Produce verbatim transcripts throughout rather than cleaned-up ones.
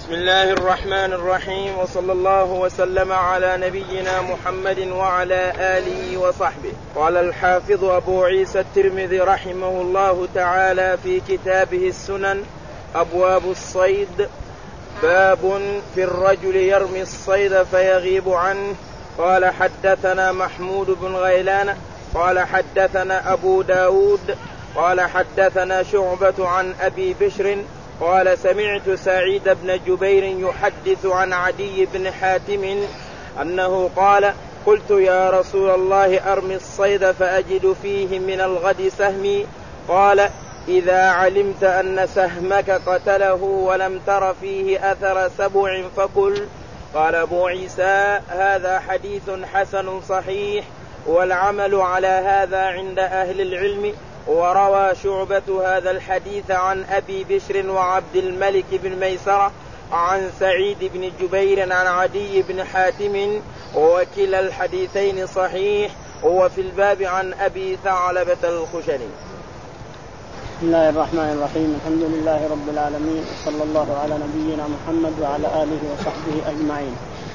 بسم الله الرحمن الرحيم، وصلى الله وسلم على نبينا محمد وعلى آله وصحبه. قال الحافظ أبو عيسى الترمذي رحمه الله تعالى في كتابه السنن: أبواب الصيد. باب في الرجل يرمي الصيد فيغيب عنه. قال حدثنا محمود بن غيلان قال حدثنا أبو داود قال حدثنا شعبة عن أبي بشر قال سمعت سعيد بن جبير يحدث عن عدي بن حاتم أنه قال: قلت يا رسول الله أرمي الصيد فأجد فيه من الغد سهمي. قال: إذا علمت أن سهمك قتله ولم تر فيه أثر سبع فكل. قال أبو عيسى: هذا حديث حسن صحيح، والعمل على هذا عند أهل العلم. وروى شعبة هذا الحديث عن أبي بشر وعبد الملك بن ميسرة عن سعيد بن جبير عن عدي بن حاتم، وكلا الحديثين صحيح. وفي الباب عن أبي ثعلبة الخشني. بسم الله الرحمن الرحيم، الحمد لله رب العالمين، صلى الله على نبينا محمد وعلى آله وصحبه أجمعين.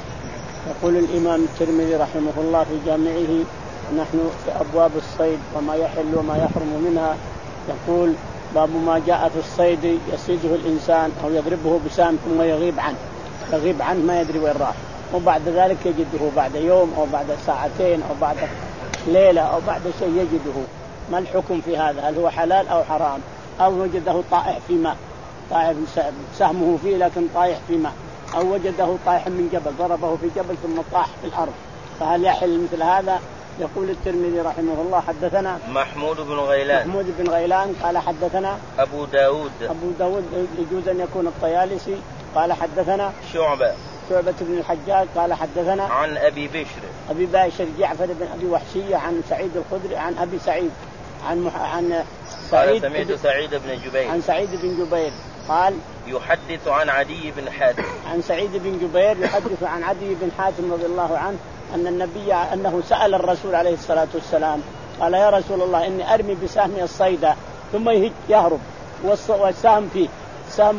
يقول الإمام الترمذي رحمه الله في جامعه: نحن في أبواب الصيد وما يحل وما يحرم منها. يقول: باب ما جاء في الصيد يصيده الإنسان أو يضربه بسام ثم يغيب عنه يغيب عنه ما يدري وين راح، وبعد ذلك يجده بعد يوم أو بعد ساعتين أو بعد ليلة أو بعد شيء يجده. ما الحكم في هذا؟ هل هو حلال أو حرام؟ أو وجده طائح في ماء، طائح سهمه فيه لكن طائح في ماء، أو وجده طائح من جبل ضربه في جبل ثم طاح في الأرض، فهل يحل مثل هذا؟ يقول الترمذي رحمه الله: حدثنا محمود بن غيلان محمود بن غيلان قال حدثنا أبو داود أبو داود يجوز أن يكون الطيالسي قال حدثنا شعبة شعبة بن الحجاج قال حدثنا عن أبي بشر أبي بشر جعفر بن أبي وحشية عن سعيد الخدري عن أبي سعيد عن مح... عن سعيد سمعت سعيد بن جبير عن سعيد بن جبير قال يحدث عن عدي بن حاتم عن سعيد بن جبير يحدث عن عدي بن حاتم رضي الله عنه أن النبي أنه سأل الرسول عليه الصلاة والسلام قال: يا رسول الله إني أرمي بسهمي الصيد ثم يهرب والسهم فيه سهم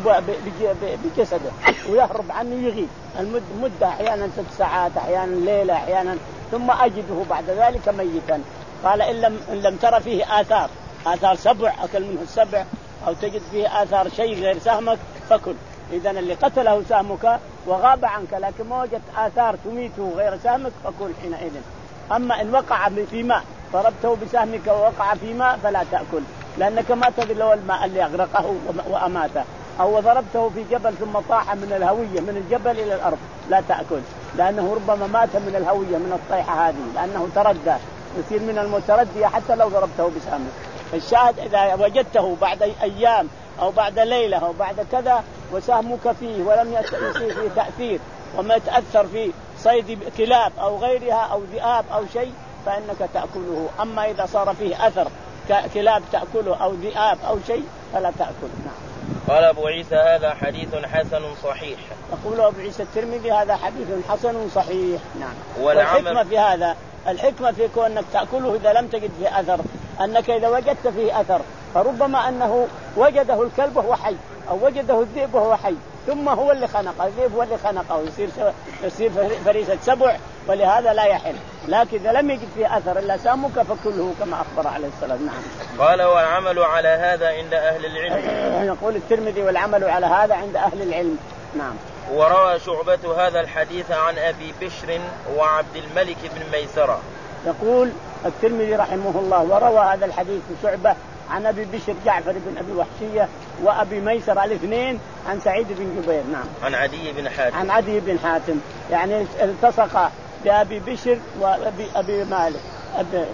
بجسده ويهرب عنه يغيب المدة أحيانا ست ساعات أحيانا ليلة أحيانا ثم أجده بعد ذلك ميتا. قال: إن لم, إن لم ترى فيه آثار آثار سبع أكل منه السبع أو تجد فيه آثار شيء غير سهمك فكل. إذن اللي قتله سهمك وغاب عنك لكن ما وجدت آثار تميته غير سهمك فكل حينئذ. أما إن وقع في ماء ضربته بسهمك ووقع في ماء فلا تأكل، لأنك ما تدري لو الماء اللي أغرقه وأماته، أو ضربته في جبل ثم طاح من الهوية من الجبل إلى الأرض لا تأكل، لأنه ربما مات من الهوية من الطيحة هذه، لأنه تردى يصير من المتردية حتى لو ضربته بسهمك. الشاهد إذا وجدته بعد أيام أو بعد ليلة أو بعد كذا وسهمك فيه ولم يصير فيه تأثير وما يتأثر فيه صيد كلاب أو غيرها أو ذئاب أو شيء فإنك تأكله. أما إذا صار فيه أثر كلاب تأكله أو ذئاب أو شيء فلا تأكل. نعم. قال أبو عيسى: هذا حديث حسن صحيح. يقول أبو عيسى الترمذي: هذا حديث حسن صحيح. نعم. والعمل... والحكمة في هذا الحكمة في كونك تأكله إذا لم تجد فيه أثر، أنك إذا وجدت فيه أثر فربما أنه وجده الكلب وهو حي أو وجده الذئب وهو حي ثم هو اللي خنقه، الذئب هو اللي خنقه يصير يصير فريسة سبع، ولهذا لا يحل. لكن إذا لم يجد فيه أثر إلا سامك فكله كما أخبر عليه السلام. نعم. قال: والعمل على هذا عند أهل العلم. يقول الترمذي: والعمل على هذا عند أهل العلم. نعم. وروى شعبة هذا الحديث عن أبي بشر وعبد الملك بن ميسرة. يقول الترمذي رحمه الله: وروى هذا الحديث شعبة عن أبي بشر جعفر بن أبي وحشية وأبي ميسر الاثنين عن سعيد بن جبير. نعم. عن عدي بن حاتم عن عدي بن حاتم يعني التصق بأبي بشر وأبي أبي مالك أبي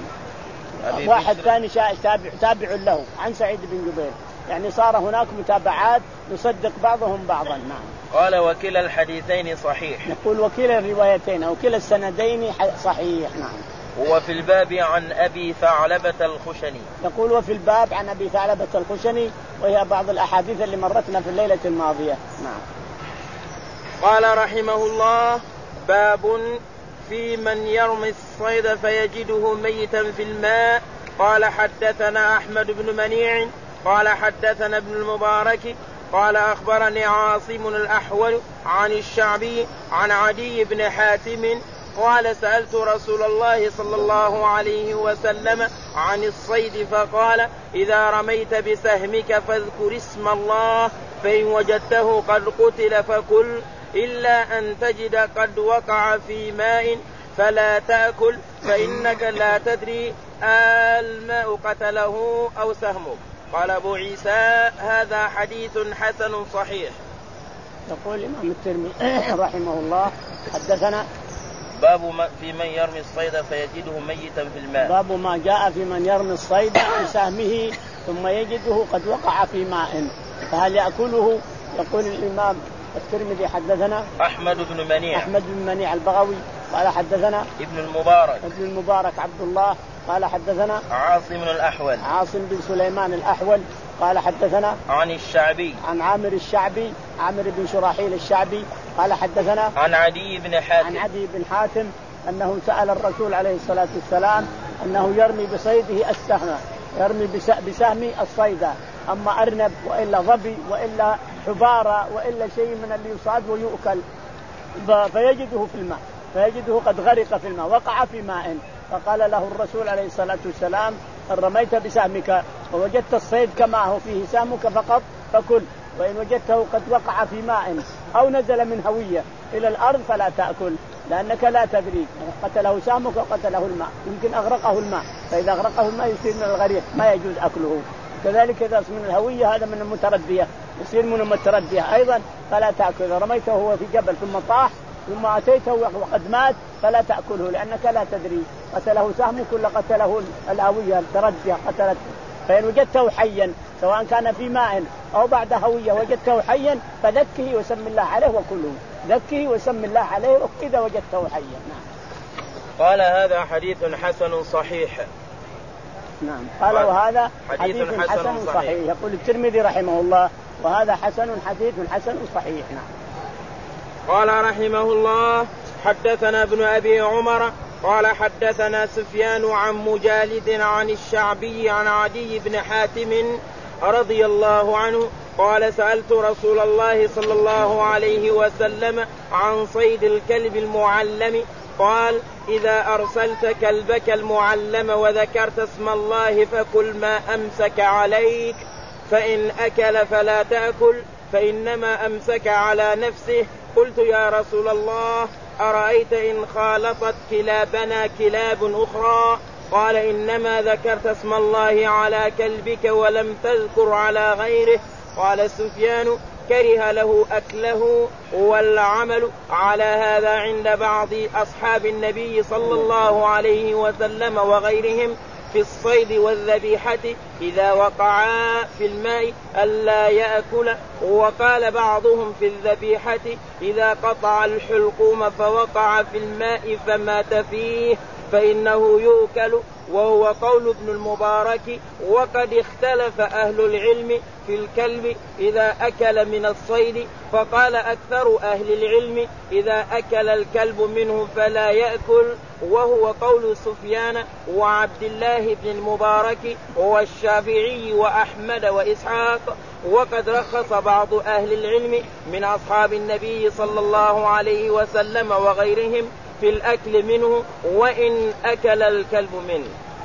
أبي واحد ثاني تابع تابع له عن سعيد بن جبير، يعني صار هناك متابعات يصدق بعضهم بعضا. نعم. قال: وكلا الحديثين صحيح. يقول: وكلا الروايتين أو كلا السندين صحيح. نعم. وفي الباب عن أبي ثعلبة الخشني. يقول: وفي الباب عن أبي ثعلبة الخشني، وهي بعض الأحاديث اللي مرتنا في الليلة الماضية. نعم. قال رحمه الله: باب في من يرمي الصيد فيجده ميتا في الماء. قال: حدثنا أحمد بن منيع قال حدثنا ابن المبارك قال أخبرني عاصم الأحول عن الشعبي عن عدي بن حاتم قال سألت رسول الله صلى الله عليه وسلم عن الصيد فقال إذا رميت بسهمك فاذكر اسم الله فإن وجدته قد قتل فكل إلا أن تجد قد وقع في ماء فلا تأكل فإنك لا تدري الماء قتله أو سهمه. قال أبو عيسى هذا حديث حسن صحيح. يقول الإمام الترمذي رحمه الله حدثنا باب ما في من يرمي الصيد فيجده ميتا في الماء. باب ما جاء في من يرمي الصيد بسهمه ثم يجده قد وقع في ماء فهل يأكله؟ يقول الإمام الترمذي حدثنا أحمد بن منيع أحمد بن منيع البغوي قال حدثنا ابن المبارك ابن المبارك عبد الله قال حدثنا عاصم الأحول عاصم بن سليمان الأحول قال حدثنا عن الشعبي عن عامر الشعبي عامر بن شراحيل الشعبي قال حدثنا عن عدي بن حاتم عن عدي بن حاتم أنه سأل الرسول عليه الصلاة والسلام أنه يرمي بصيده السهم يرمي بسهم الصيد أما أرنب وإلا ظبي وإلا حبارة وإلا شيء من اللي يصاد ويؤكل فيجده في الماء فيجده قد غرق في الماء وقع في ماء فقال له الرسول عليه الصلاة والسلام إن رميت بسهمك ووجدت الصيد كما هو فيه سهمك فقط فكل وإن وجدته قد وقع في ماء أو نزل من هوية إلى الأرض فلا تأكل لأنك لا تدري قتله سهمك وقتله الماء يمكن أغرقه الماء فإذا أغرقه الماء يصير من الغريق ما يجوز أكله. كذلك إذا من الهوية هذا من المتردية يصير من المتردية أيضا فلا تأكله. رميته هو في جبل ثم طاح ثم أتيته وقد مات فلا تأكله لأنك لا تدري قتله سهمك ولا قتله الهوية التردية قتلت. فإن وجدته حيا سواء كان في ماء أو بعد هوية وجدته حيا فذكه وسم الله عليه وكله ذكه وسم الله عليه إذا وجدته حيا. نعم. قال هذا حديث حسن صحيح. نعم قال وهذا حديث, حديث حسن, حسن صحيح. صحيح. يقول الترمذي رحمه الله وهذا حسن حديث حسن صحيح. نعم. قال رحمه الله حدثنا ابن أبي عمر قال حدثنا سفيان عن مجالد عن الشعبي عن عدي بن حاتم رضي الله عنه قال سألت رسول الله صلى الله عليه وسلم عن صيد الكلب المعلم قال إذا أرسلت كلبك المعلم وذكرت اسم الله فكل ما أمسك عليك فإن أكل فلا تأكل فإنما أمسك على نفسه. قلت يا رسول الله أرأيت إن خالطت كلابنا كلاب أخرى؟ قال إنما ذكرت اسم الله على كلبك ولم تذكر على غيره. قال سفيان كره له أكله والعمل على هذا عند بعض أصحاب النبي صلى الله عليه وسلم وغيرهم في الصيد والذبيحة إذا وقعا في الماء ألا يأكل. وقال بعضهم في الذبيحة إذا قطع الحلقوم فوقع في الماء فمات فيه فإنه يؤكل وهو قول ابن المبارك. وقد اختلف أهل العلم في الكلب إذا أكل من الصيد فقال أكثر أهل العلم إذا أكل الكلب منه فلا يأكل وهو قول سفيان وعبد الله بن المبارك والشافعي وأحمد وإسحاق. وقد رخص بعض أهل العلم من أصحاب النبي صلى الله عليه وسلم وغيرهم في الأكل منه وإن أكل الكلب منه.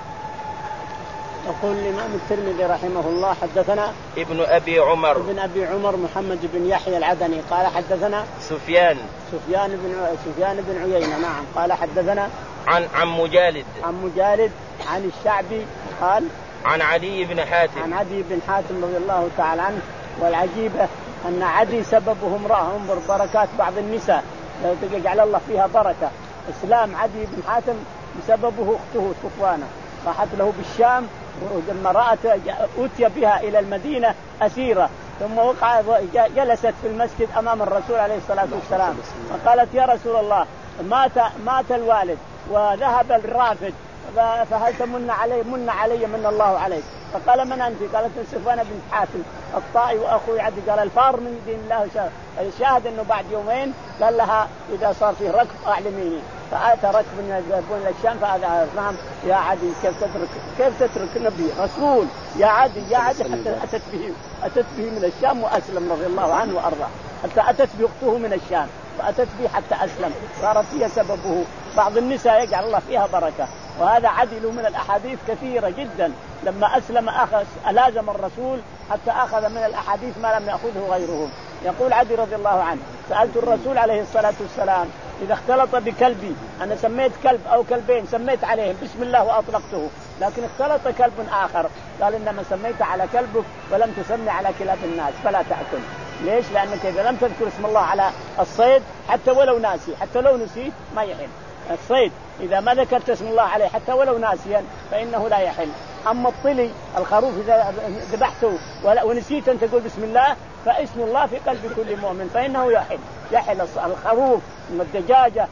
يقول الإمام الترمذي رحمه الله حدثنا ابن أبي عمر ابن أبي عمر محمد بن يحيى العدني قال حدثنا سفيان سفيان بن سفيان بن عيينة. نعم. قال حدثنا عن عن مجالد عن مجالد عن الشعبي قال عن عدي بن حاتم عن عدي بن حاتم رضي الله تعالى عنه. والعجيبة أن عدي سببه امرأة. انظر بركات بعض النساء لو تجعل الله فيها بركة. إسلام عدي بن حاتم بسببه أخته صفوانة راحت له بالشام ولما رأت أتي بها إلى المدينة أسيرة ثم وقع جلست في المسجد أمام الرسول عليه الصلاة والسلام وقالت يا رسول الله مات مات الوالد وذهب الرافد فهل تمن علي من علي من الله عليك فقال من أنت؟ قالت صفوان بن حاتم الطائي وأخوي عدي. قال الفار من دين الله شاهد أنه بعد يومين قال لها إذا صار فيه ركب أعلميني. فأتى ركب يذهبون إلى الشام فهذا نعم يا عدي كيف تترك كيف تترك نبي رسول يا عدي يا عدي حتى أتت به أتت به من الشام وأسلم رضي الله عنه وأرضاه حتى أتت بأخته من الشام فأتت به حتى أسلم صارت هي سببه. بعض النساء يجعل الله فيها بركة وهذا عدل من الأحاديث كثيرة جدا. لما أسلم أخذ لازم الرسول حتى أخذ من الأحاديث ما لم يأخذه غيره. يقول عدي رضي الله عنه سألت الرسول عليه الصلاة والسلام إذا اختلط بكلبي أنا سميت كلب أو كلبين سميت عليهم بسم الله وأطلقته لكن اختلط كلب آخر قال إنما سميت على كلبك ولم تسمي على كلاب الناس فلا تأكل. ليش؟ لأنك إذا لم تذكر اسم الله على الصيد حتى ولو ناسي حتى لو نسيت ما يحل. الصيد إذا ما ذكرت اسم الله عليه حتى ولو ناسيا فإنه لا يحل. أما الطلي الخروف إذا ذبحته ونسيت أن تقول بسم الله فاسم الله في قلب كل مؤمن فإنه يحل. يحل الخروف والدجاجة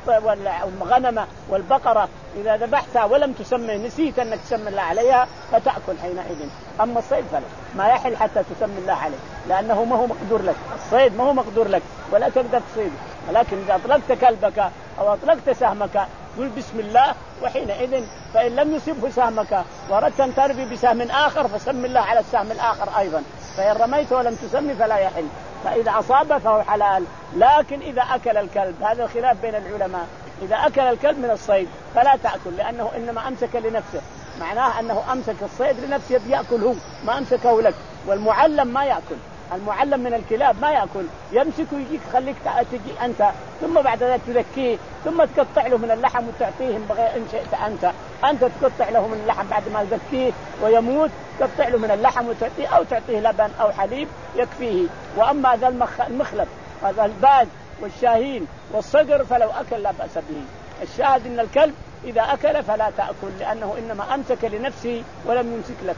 والغنمة والبقرة إذا ذبحتها ولم تسمي نسيت أنك تسمي الله عليها فتأكل حينئذ. أما الصيد فلا ما يحل حتى تسمي الله عليه لأنه ما هو مقدور لك. الصيد ما هو مقدور لك ولا تقدر تصيده ولكن إذا أطلقت كلبك أو أطلقت سهمك قل بسم الله وحينئذ فإن لم يصبه سهمك وردت أن ترمي بسهم آخر فسم الله على السهم الآخر أيضا فإن رميت ولم تسمي فلا يحل. فإذا أصاب فهو حلال. لكن إذا أكل الكلب هذا الخلاف بين العلماء إذا أكل الكلب من الصيد فلا تأكل لأنه إنما أمسك لنفسه معناه أنه أمسك الصيد لنفسه بيأكل هو ما أمسكه لك. والمعلم ما يأكل المعلم من الكلاب ما يأكل يمسك ويجيك خليك تجي أنت ثم بعد ذلك تذكيه ثم تقطع له من اللحم وتعطيهم بغير إن شئت أنت أنت تقطع له من اللحم بعد ما تذكيه ويموت تقطع له من اللحم وتعطيه أو تعطيه لبن أو حليب يكفيه. وأما هذا المخلب هذا الباز والشاهين والصقر فلو أكل لا بأس به. الشاهد إن الكلب إذا أكل فلا تأكل لأنه إنما أمسك لنفسه ولم يمسك لك.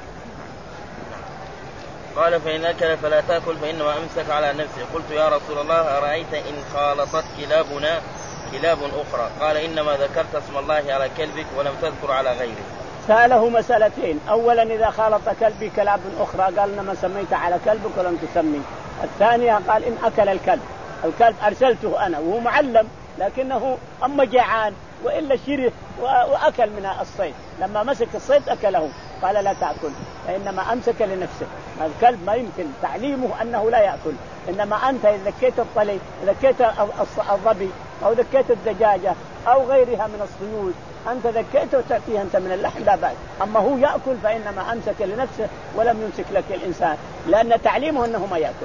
قال فإن أكل فلا تأكل فإنما أمسك على نفسه. قلت يا رسول الله أرأيت إن خالطت كلابنا كلاب أخرى؟ قال إنما ذكرت اسم الله على كلبك ولم تذكر على غيره. سأله مسألتين أولا إذا خالط كلبي كلاب أخرى قال إنما سميت على كلبك ولم تسمي. الثانية قال إن أكل الكلب الكلب أرسلته أنا وهو معلم لكنه أما جعان وإلا شره وأكل من الصيد لما مسك الصيد أكله قال لا تأكل فإنما أمسك لنفسه. الكلب ما يمكن تعليمه أنه لا يأكل إنما أنت إذا ذكيت الطلي ذكيت الظبي أو ذكيت الدجاجة أو غيرها من الصيود أنت ذكيته وتأتيه أنت من اللحم لا بأس. أما هو يأكل فإنما أمسك لنفسه ولم يمسك لك الإنسان لأن تعليمه أنه ما يأكل.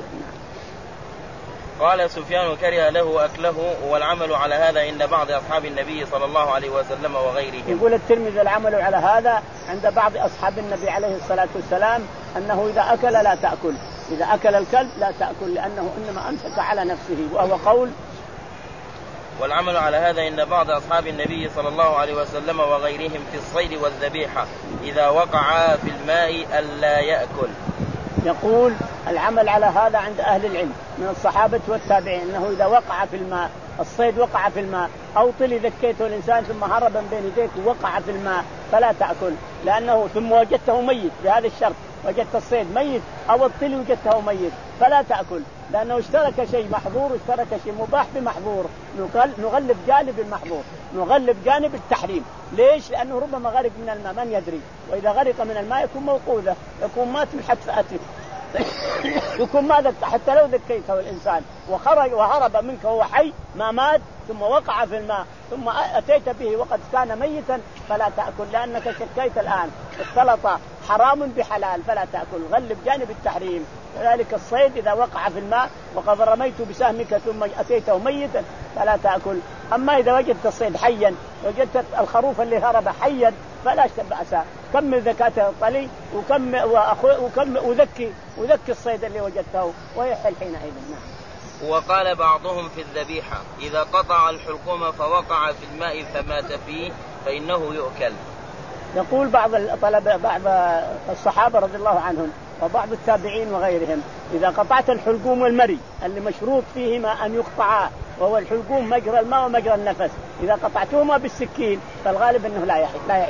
قال سفيان كره له أكله والعمل على هذا عند بعض أصحاب النبي صلى الله عليه وسلم وغيرهم. يقول الترمذي العمل على هذا عند بعض أصحاب النبي عليه الصلاة والسلام أنه إذا أكل لا تأكل إذا أكل الكلب لا تأكل لأنه إنما أمسك على نفسه وهو قول. والعمل على هذا عند بعض أصحاب النبي صلى الله عليه وسلم وغيرهم في الصيد والذبيحة إذا وقع في الماء ألا يأكل. يقول العمل على هذا عند أهل العلم من الصحابة والتابعين أنه إذا وقع في الماء الصيد وقع في الماء أو طلي ذكيته الإنسان ثم هرب من بين يديك ووقع في الماء فلا تأكل لأنه ثم وجدته ميت بهذا الشرط وجدت الصيد ميت أو الطلي وجدته ميت فلا تأكل لأنه اشترك شيء محظور واشترك شيء مباح بمحظور. نغلب جانب المحظور نغلب جانب التحريم. ليش؟ لأنه ربما غرق من الماء من يدري وإذا غرق من الماء يكون موقوذة يكون مات من حتفأته يكون ماذا حتى لو ذكيته الإنسان وخرج وهرب منك وهو حي ما مات ثم وقع في الماء ثم أتيت به وقد كان ميتا فلا تأكل لأنك شكيت الآن اختلط حرام بحلال فلا تأكل. غلب جانب التحريم. كذلك الصيد إذا وقع في الماء وقد رميت بسهمك ثم أتيته ميتا فلا تأكل. أما إذا وجدت الصيد حيا وجدت الخروف اللي هرب حيا فلا بأس كمل زكاة الطلي وكم وكم وذكي وذكي الصيد اللي وجدته ويحل حينئذ. وقال بعضهم في الذبيحة إذا قطع الحلقوم فوقع في الماء فمات فيه فإنه يؤكل. يقول بعض الطلبة بعض الصحابة رضي الله عنهم وبعض التابعين وغيرهم إذا قطعت الحلقوم والمري اللي مشروط فيهما أن يقطعا وهو الحلقوم مجرى الماء ومجرى النفس إذا قطعتهما بالسكين فالغالب أنه لا يعيش لا يعيش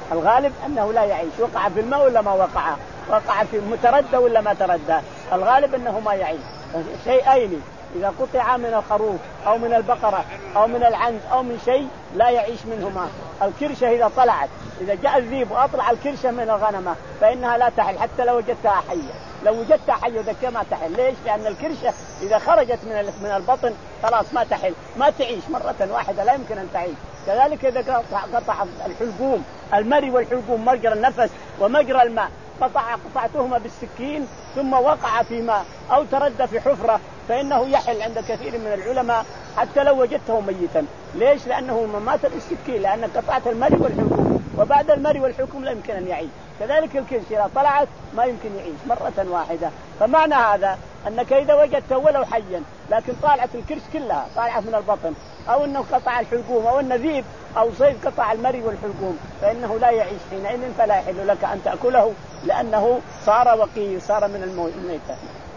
الغالب أنه لا يعيش. وقع في الماء ولا ما وقع؟ وقع في متردى ولا ما تردى؟ الغالب أنه ما يعيش. شيئين إذا قطع من الخروف أو من البقرة أو من العنز أو من شيء لا يعيش منهما. الكرشة إذا طلعت، إذا جاء الذيب وأطلع الكرشة من الغنمة فإنها لا تحل حتى لو وجدتها حية. لو وجدتها حية وذكية ما تحل. ليش؟ لأن الكرشة إذا خرجت من من البطن خلاص ما تحل، ما تعيش مرة واحدة، لا يمكن أن تعيش. كذلك إذا قطع, قطع الحلقوم، المري والحلقوم مجرى النفس ومجرى الماء، قطع قطعتهما بالسكين ثم وقع في ماء أو تردى في حفرة فإنه يحل عند كثير من العلماء حتى لو وجدته ميتا. ليش؟ لأنه مات بالسكين، لأن قطعت المري والحلقوم، وبعد المري والحلقوم لا يمكن أن يعيش. كذلك الكرش إذا طلعت ما يمكن يعيش مرة واحدة. فمعنى هذا أنك إذا وجدته ولو حيا لكن طالعت الكرش كلها طالعت من البطن، أو أنه قطع الحلقوم أو النذيب أو صيد قطع المري والحلقوم، فإنه لا يعيش حينئذ، فلا يحل لك أن تأكله لأنه صار وقي، صار من الميتة.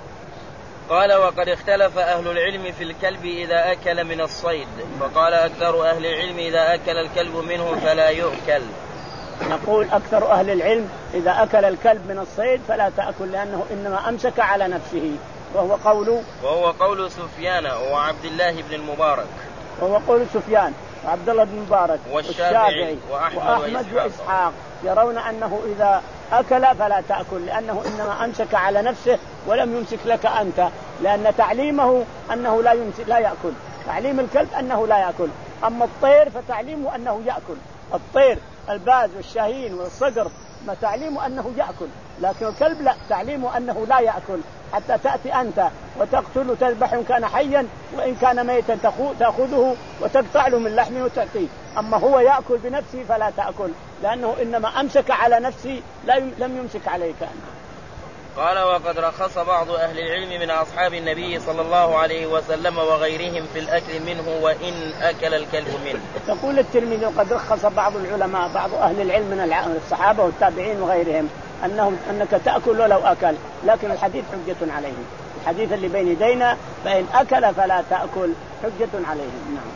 قال وقد اختلف أهل العلم في الكلب إذا أكل من الصيد، فقال أكثر أهل العلم إذا أكل الكلب منه فلا يؤكل. نقول أكثر أهل العلم إذا أكل الكلب من الصيد فلا تأكل لأنه إنما أمسك على نفسه، وهو قول وهو قول سفيان وعبد الله بن المبارك وهو قول سفيان وعبد الله بن المبارك والشافعي وأحمد, وأحمد وإسحاق يرون أنه إذا أكل فلا تأكل لأنه إنما أمسك على نفسه ولم يمسك لك أنت، لأن تعليمه أنه لا يمسك لا يأكل. تعليم الكلب أنه لا يأكل. أما الطير فتعليمه أنه يأكل. الطير الباز والشاهين والصقر ما تعليمه أنه يأكل، لكن الكلب لا، تعليمه أنه لا يأكل حتى تأتي أنت وتقتل تذبح إن كان حيا وإن كان ميتا تأخذه وتقطع له من لحمه وتعطيه. أما هو يأكل بنفسه فلا تأكل لأنه إنما أمسك على نفسه لم يمسك عليك أنت. قال وقد رخص بعض أهل العلم من أصحاب النبي صلى الله عليه وسلم وغيرهم في الأكل منه وإن أكل الكلب منه. يقول الترمذي وقد رخص بعض العلماء بعض أهل العلم من الصحابة والتابعين وغيرهم أنه أنك تأكل ولو أكل، لكن الحديث حجة عليهم. الحديث اللي بين يدينا فإن أكل فلا تأكل حجة عليهم. نعم.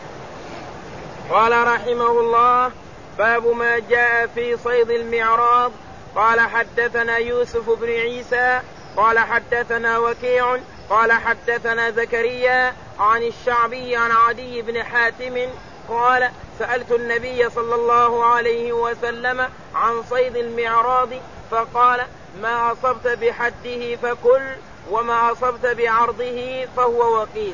قال رحمه الله باب ما جاء في صيد المعراض. قال حدثنا يوسف بن عيسى قال حدثنا وكيع قال حدثنا زكريا عن الشعبي عن عدي بن حاتم قال سألت النبي صلى الله عليه وسلم عن صيد المعراض فقال ما أصبت بحده فكل وما أصبت بعرضه فهو وقيل.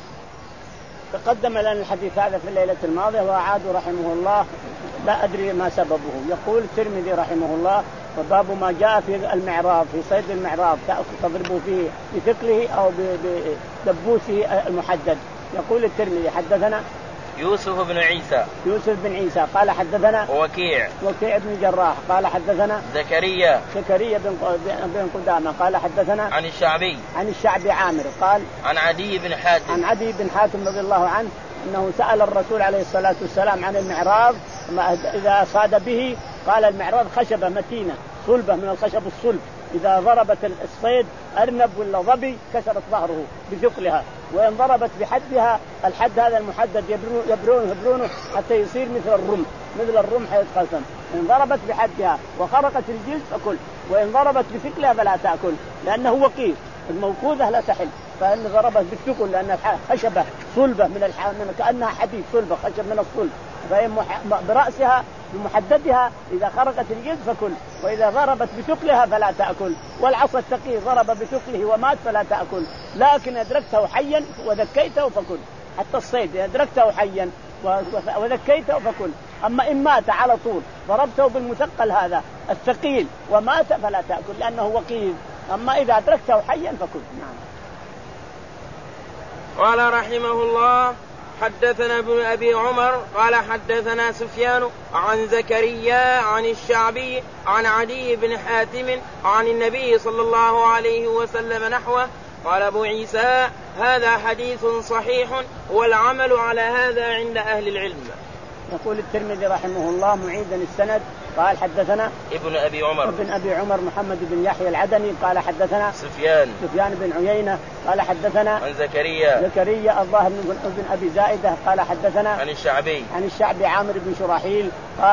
تقدم لنا الحديث هذا في الليلة الماضية وأعاد رحمه الله لا أدري ما سببه. يقول الترمذي رحمه الله وباب ما جاء في المعراض في صيد المعراض تضرب فيه بثقله أو بدبوسه المحدد. يقول الترمذي حدثنا يوسف بن عيسى يوسف بن عيسى قال حدثنا وكيع وكيع بن جراح قال حدثنا زكريا زكريا بن بن قدامة قال حدثنا عن الشعبي عن الشعبي عامر قال عن عدي بن حاتم عن عدي بن حاتم رضي الله عنه أنه سأل الرسول عليه الصلاة والسلام عن المعراض إذا صاد به. قال المعراض خشبة متينة صلبة من الخشب الصلب، إذا ضربت الصيد أرنب ولا ظبي كسرت ظهره بثقلها، وإن ضربت بحدها الحد هذا المحدد يبرونه يبرونه حتى يصير مثل الرمح مثل الرمح يتقسم. إن ضربت بحدها وخرقت الجلد فكل، وإن ضربت بثقلها فلا تأكل لأنه وقيل. الموقوذة لا تحل، فإن ضربت بالثقل لأن خشبة صلبة من الح... كأنها حديد صلبة خشب من الصلب، فإن مح... برأسها بمحددها إذا خرقت الجلد فكل، وإذا ضربت بثقلها فلا تأكل. والعصا الثقيل ضرب بثقله ومات فلا تأكل، لكن أدركته حيا وذكيته فكل. حتى الصيد أدركته حيا وذكيته فكل. أما إن مات على طول ضربته بالمثقل هذا الثقيل ومات فلا تأكل لأنه وقيل. أما إذا أدركته حيا فكل. نعم. قال رحمه الله حدثنا ابن أبي عمر قال حدثنا سفيان عن زكريا عن الشعبي عن عدي بن حاتم عن النبي صلى الله عليه وسلم نحوه. قال أبو عيسى هذا حديث صحيح والعمل على هذا عند أهل العلم. يقول الترمذي رحمه الله معيدا السند قال حدثنا ابن أبي عمر ابن أبي عمر محمد بن يحيى العدني قال حدثنا سفيان سفيان بن عيينة قال حدثنا عن زكريا زكريا الظاهر بن أبي زائدة قال حدثنا عن الشعبي عن الشعبي عامر بن شراحيل قال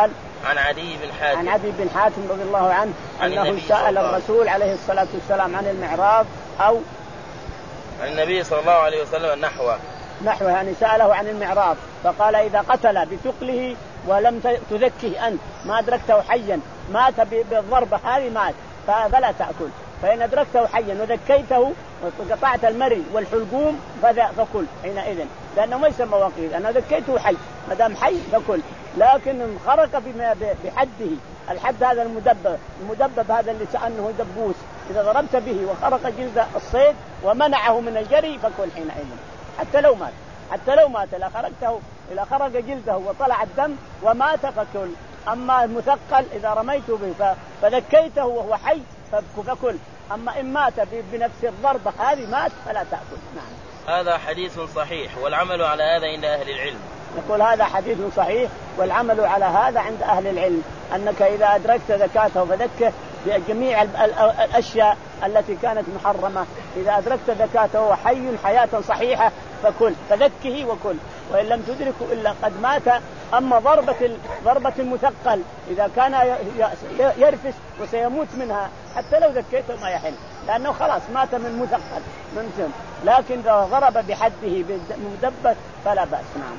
عن عدي بن حاتم عن عدي بن حاتم رضي الله عنه أنه سأل الرسول عليه الصلاة والسلام عن المعراض أو عن النبي صلى الله عليه وسلم نحوه نحوه يعني سأله عن المعراض فقال إذا قتل بثقله ولم تذكه أنت ما أدركته حيا مات بالضربة هذه مات فلا تأكل، فإن أدركته حيا وذكيته وقطعت المري والحلقوم فكل حينئذ، لأنه ما يسمى وقيد. أنا ذكيته حي ما دام حي فكل، لكن خرق بحده الحد هذا المدبب المدبب هذا اللي كأنه دبوس إذا ضربت به وخرق جلد الصيد ومنعه من الجري فكل حينئذ حتى لو مات حتى لو مات لا خرقته إذا خرق جلده وطلع الدم ومات فكل. أما المثقل إذا رميته به فذكيته وهو حي فكل، أما إن مات بنفس الضربة هذه مات فلا تأكل. نعم. هذا حديث صحيح والعمل على هذا عند أهل العلم. نقول هذا حديث صحيح والعمل على هذا عند أهل العلم، أنك إذا أدركت زكاته فذكه بجميع الأشياء التي كانت محرمة، إذا أدركت زكاته وهو حي حياة صحيحة فكل فذكه وكل، وإن لم تدركه إلا قد مات. أما ضربة ضربة المثقل إذا كان يرفس وسيموت منها حتى لو ذكيته ما يحل، لأنه خلاص مات من مثقل ممكن، لكن إذا ضرب بحده بمدبر فلا بأس. نعم.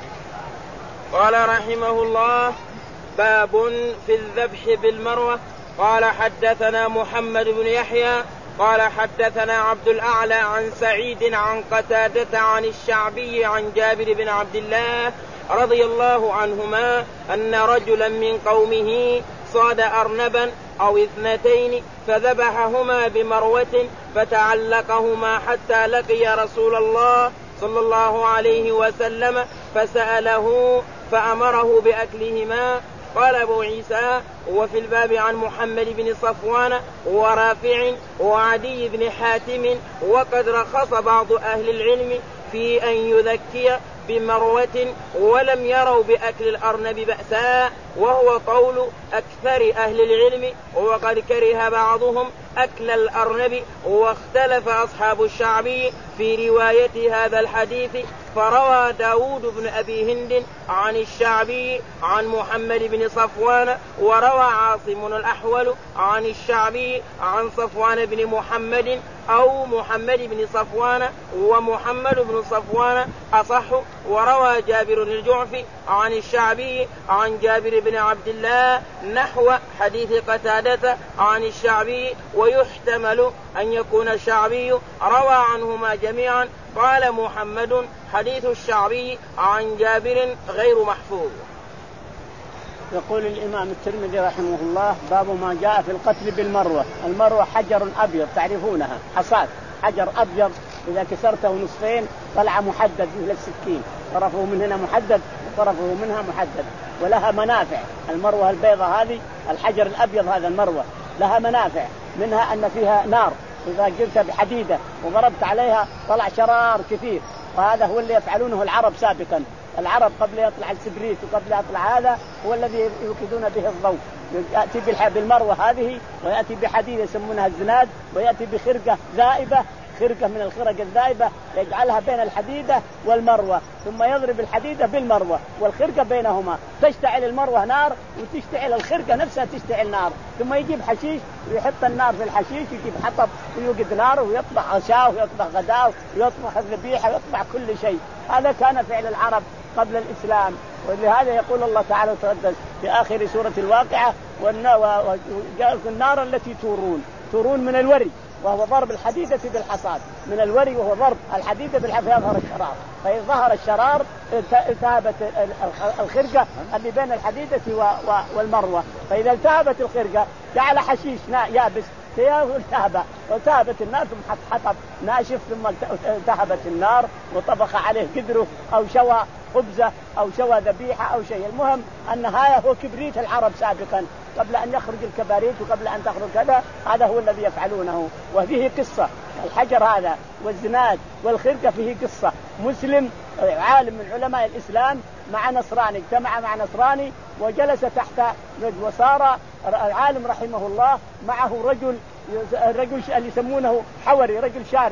قال رحمه الله: باب في الذبح بالمروة. قال حدثنا محمد بن يحيى قال حدثنا عبد الأعلى عن سعيد عن قتادة عن الشعبي عن جابر بن عبد الله رضي الله عنهما أن رجلا من قومه صاد أرنبا أو اثنتين فذبحهما بمروة فتعلقهما حتى لقي رسول الله صلى الله عليه وسلم فسأله فأمره بأكلهما. قال أبو عيسى: وفي الباب عن محمد بن صفوان ورافع وعدي بن حاتم، وقد رخص بعض أهل العلم في أن يذكي بمروة ولم يروا بأكل الأرنب بأسا، وهو قول أكثر أهل العلم، وقد كره بعضهم أكل الأرنب. واختلف أصحاب الشعبي في رواية هذا الحديث، فروى داود بن أبي هند عن الشعبي عن محمد بن صفوان، وروى عاصم الأحول عن الشعبي عن صفوان بن محمد أو محمد بن صفوان، ومحمد بن صفوان أصح. وروى جابر الجعفي عن الشعبي عن جابر بن عبد الله نحو حديث قتادة عن الشعبي، ويحتمل أن يكون الشعبي روى عنهما جميعا. قال محمد: حديث الشعبي عن جابر غير محفوظ. يقول الإمام الترمذي رحمه الله: باب ما جاء في القتل بالمروة. المروة حجر أبيض تعرفونها، حصاد حجر أبيض إذا كسرته نصفين طلع محدد مثل السكين، طرفه من هنا محدد وطرفه منها محدد، ولها منافع. المروة البيضاء هذه الحجر الأبيض هذا المروة لها منافع، منها أن فيها نار، إذا جبت بحديدة وضربت عليها طلع شرار كثير، وهذا هو اللي يفعلونه العرب سابقا. العرب قبل يطلع السبريت وقبل يطلع هذا هو الذي يوقدون به الضوء، يأتي بالمروة هذه ويأتي بحديدة يسمونها الزناد، ويأتي بخرقة ذائبة، خرقة من الخرق الذائبة يجعلها بين الحديدة والمروة، ثم يضرب الحديدة بالمروة والخرقة بينهما، تشتعل المروة نار وتشتعل الخرقة نفسها تشتعل نار، ثم يجيب حشيش ويحط النار في الحشيش، يجيب حطب ويوقد نار ويطبخ عشاء ويطبخ غداء ويطبخ الذبيحة ويطبخ كل شيء. هذا كان فعل العرب قبل الإسلام، ولهذا يقول الله تعالى وتقدس في آخر سورة الواقعة: وجاءكم النار التي تورون تورون من الوري، وهو ضرب الحديدة بالحصاد، من الوري وهو ضرب الحديدة بالحصاد يظهر الشرار، فإذا ظهر الشرار التهبت الخرقة اللي بين الحديدة والمروة، فإذا التهبت الخرقة جعل حشيش يابس التهبة والتهبت النار، ثم حط حطب ناشف، ثم التهبت النار وطبخ عليه قدره أو شوى خبزة أو شوى ذبيحة أو شيء. المهم أن هذا هو كبريت العرب سابقا قبل أن يخرج الكباريت وقبل أن تخرج كذا، هذا هو الذي يفعلونه. وفيه قصة الحجر هذا والزناد والخرقة، فيه قصة. مسلم عالم من علماء الإسلام مع نصراني، اجتمع مع نصراني وجلس تحت رجل، وصار العالم رحمه الله معه رجل الرجل اللي يسمونه حوري، رجل شارع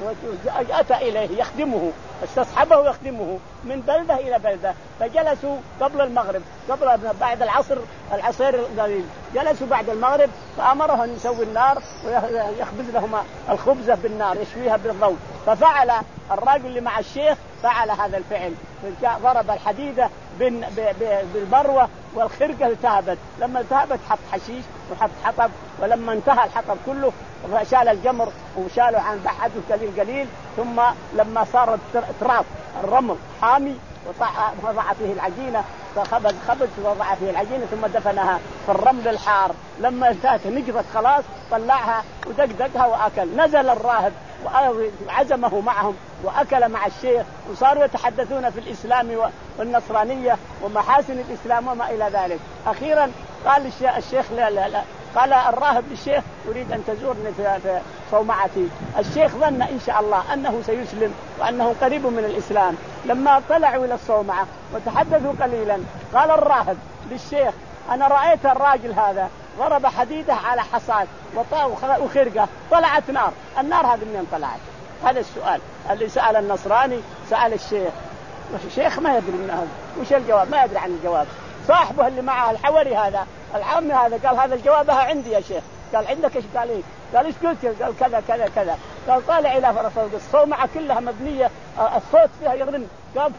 أتى إليه يخدمه، استصحبه يخدمه من بلدة إلى بلدة. فجلسوا قبل المغرب، قبل بعد العصر العصير القليل، جلسوا بعد المغرب فأمره أن يسوي النار ويخبز لهما الخبزة بالنار يشويها بالضوء. ففعل الراجل اللي مع الشيخ فعل هذا الفعل، ضرب الحديدة بالمروة والخرقة التهبت. لما التهبت حط حشيش وحط حطب، ولما انتهى الحطب كله شال الجمر وشاله عن بعده قليل قليل. ثم لما صار تراب الرمل حامي وضع فيه العجينة، فخبز خبز وضع فيه العجينة ثم دفنها في الرمل الحار. لما انتهت نجرت خلاص طلعها ودقدقها وأكل. نزل الراهب وعزمه معهم وأكل مع الشيخ، وصاروا يتحدثون في الإسلام والنصرانية ومحاسن الإسلام وما إلى ذلك. أخيرا قال الشيخ لا لا لا قال الراهب للشيخ أريد أن تزورني في صومعتي. الشيخ ظن إن شاء الله أنه سيسلم وأنه قريب من الإسلام. لما طلعوا إلى الصومعة وتحدثوا قليلا قال الراهب للشيخ أنا رأيت الراجل هذا ضرب حديدة على حصاد وخرقة طلعت نار. النار هذه منين طلعت؟ هذا السؤال اللي سأل النصراني سأل الشيخ. الشيخ ما يدري من هذا وش الجواب، ما يدري عن الجواب. صاحبه اللي معه الحوري هذا العام هذا قال هذا الجواب عندي يا شيخ. قال عندك ايش؟ قال ايه؟ قال ايش قلت؟ قال كذا كذا كذا. قال طالع الى فرصه الصومعه كلها مبنيه الصوت فيها يغرن. قال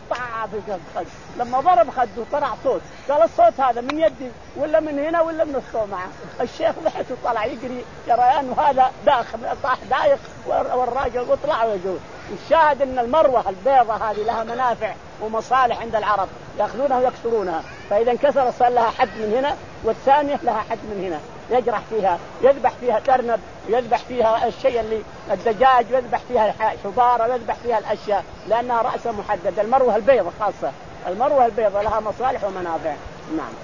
لما ضرب خده طلع صوت. قال الصوت هذا من يدي ولا من هنا ولا من الصومعه؟ الشيخ ضحك وطلع يجري جريان وهذا داخل طاح دايق والراجل وطلع ويجوز. الشاهد ان المروه البيضة هذه لها منافع ومصالح عند العرب ياخذونها ويكسرونها. فاذا انكسر صار لها حد من هنا والثانيه لها حد من هنا يجرح فيها، يذبح فيها ترنب، يذبح فيها الشيء اللي الدجاج، يذبح فيها حبارة، يذبح فيها الأشياء لأنها رأسها محددة. المروة البيضة خاصة، المروة البيضة لها مصالح ومنافع. نعم.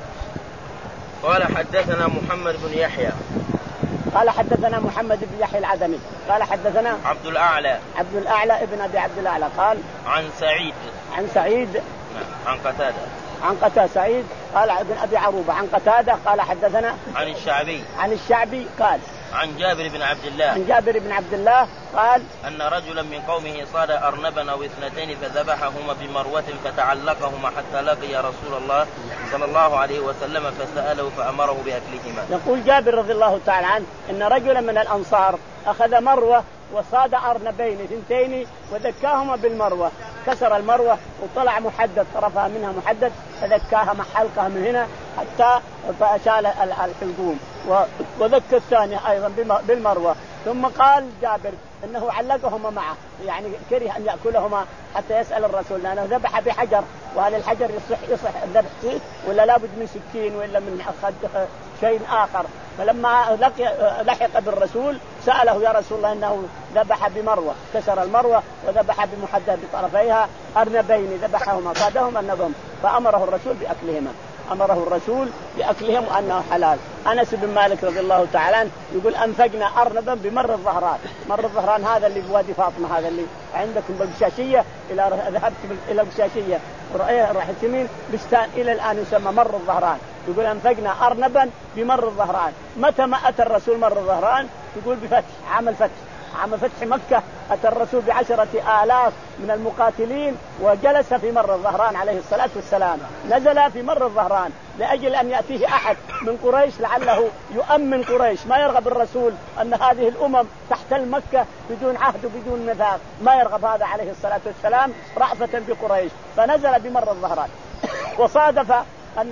قال حدثنا محمد بن يحيى قال حدثنا محمد بن يحيى العدمي قال حدثنا عبد الأعلى عبد الأعلى ابن أبي عبد الأعلى قال عن سعيد عن سعيد عن قتادة عن قتادة سعيد قال ابن أبي عروبة عن قتادة قال حدثنا عن الشعبي عن الشعبي قال عن جابر بن عبد الله عن جابر بن عبد الله قال أن رجلا من قومه صاد أرنبا أو اثنتين فذبحهما بمروة فتعلقهما حتى لقي رسول الله صلى الله عليه وسلم فسأله فأمره بأكلهما. يقول جابر رضي الله تعالى عنه أن رجلا من الأنصار أخذ مروة وصاد أرنبين اثنتين وذكاهما بالمروة، كسر المروة وطلع محدد طرفها منها محدد فذكاها محلقها من هنا حتى شال الحلقوم وذك الثانية أيضا بالمروة. ثم قال جابر إنه علقهما معه، يعني كره أن يأكلهما حتى يسأل الرسول لأنه ذبح بحجر، وهل الحجر يصح يصح الذبح فيه ولا لابد من سكين ولا من شيء آخر؟ فلما لقي لحق بالرسول سأله يا رسول الله إنه ذبح بمروة، كسر المروة وذبح بمحدد بطرفيها أرنبين ذبحهما صادهم أرنبهم فأمره الرسول بأكلهما، أمره الرسول بأكلهم وأنه حلال. أنس بن مالك رضي الله تعالى عنه يقول أنفقنا أرنبا بمر الظهران. مر الظهران هذا اللي بوادي فاطمة، هذا اللي عندكم بالبشاشية، إلى ذهبت إلى البشاشية ورأيه راح يمين بستان إلى الآن يسمى مر الظهران. يقول أنفقنا أرنبا بمر الظهران. متى ما أتى الرسول مر الظهران؟ يقول بفتح عام الفتح، عام فتح مكة أتى الرسول بعشرة آلاف من المقاتلين وجلس في مر الظهران عليه الصلاة والسلام. نزل في مر الظهران لأجل أن يأتيه أحد من قريش لعله يؤمن قريش، ما يرغب الرسول أن هذه الأمم تحتل مكة بدون عهد وبدون ميثاق، ما يرغب هذا عليه الصلاة والسلام رأفة بقريش. فنزل بمر الظهران وصادف أن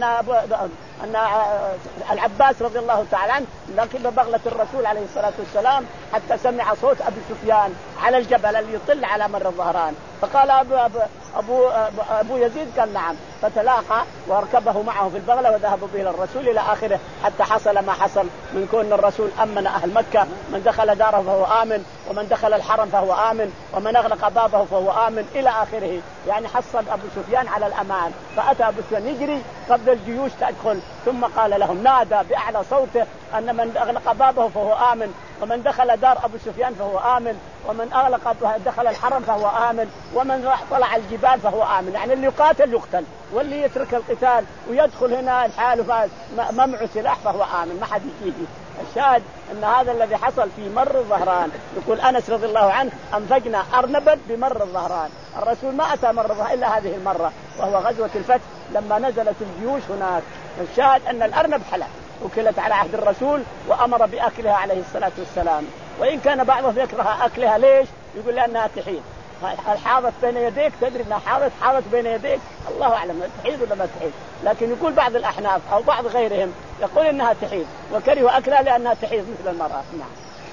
أن العباس رضي الله تعالى عنه ركب بغلة الرسول عليه الصلاة والسلام حتى سمع صوت أبي سفيان على الجبل اللي يطل على مر الظهران. فقال أبو, أبو, أبو, أبو يزيد قال نعم، فتلاقى واركبه معه في البغلة وذهبوا به للرسول إلى آخره حتى حصل ما حصل من كون الرسول أمن أهل مكة، من دخل داره فهو آمن، ومن دخل الحرم فهو آمن، ومن أغلق بابه فهو آمن إلى آخره. يعني حصل أبو سفيان على الأمان. فأتى أبو سفيان يجري قبل الجيوش تدخل ثم قال لهم نادى بأعلى صوته أن من أغلق بابه فهو آمن ومن دخل دار أبو سفيان فهو آمن، ومن أغلق دخل الحرم فهو آمن، ومن راح طلع الجبال فهو آمن. يعني اللي يقاتل يقتل، واللي يترك القتال ويدخل هنا الحال ممع سلاح فهو آمن، ما حد يجيه. الشاهد أن هذا الذي حصل في مر الظهران. يقول أنس رضي الله عنه أنفقنا أرنبا بمر الظهران. الرسول ما أتى مر الظهران إلا هذه المرة، وهو غزوة الفتح لما نزلت الجيوش هناك. الشاهد أن الأرنب حلال وكلت على عهد الرسول وأمر بأكلها عليه الصلاة والسلام. وإن كان بعضهم يكره أكلها، ليش؟ يقول لأنها تحيض. الحاضت بين يديك، تدري أنها حاضت حاضت بين يديك، الله أعلم تحيض ولا ما تحيض. لكن يقول بعض الأحناف أو بعض غيرهم يقول إنها تحيض، وكرهوا أكلها لأنها تحيض مثل المرأة. نعم.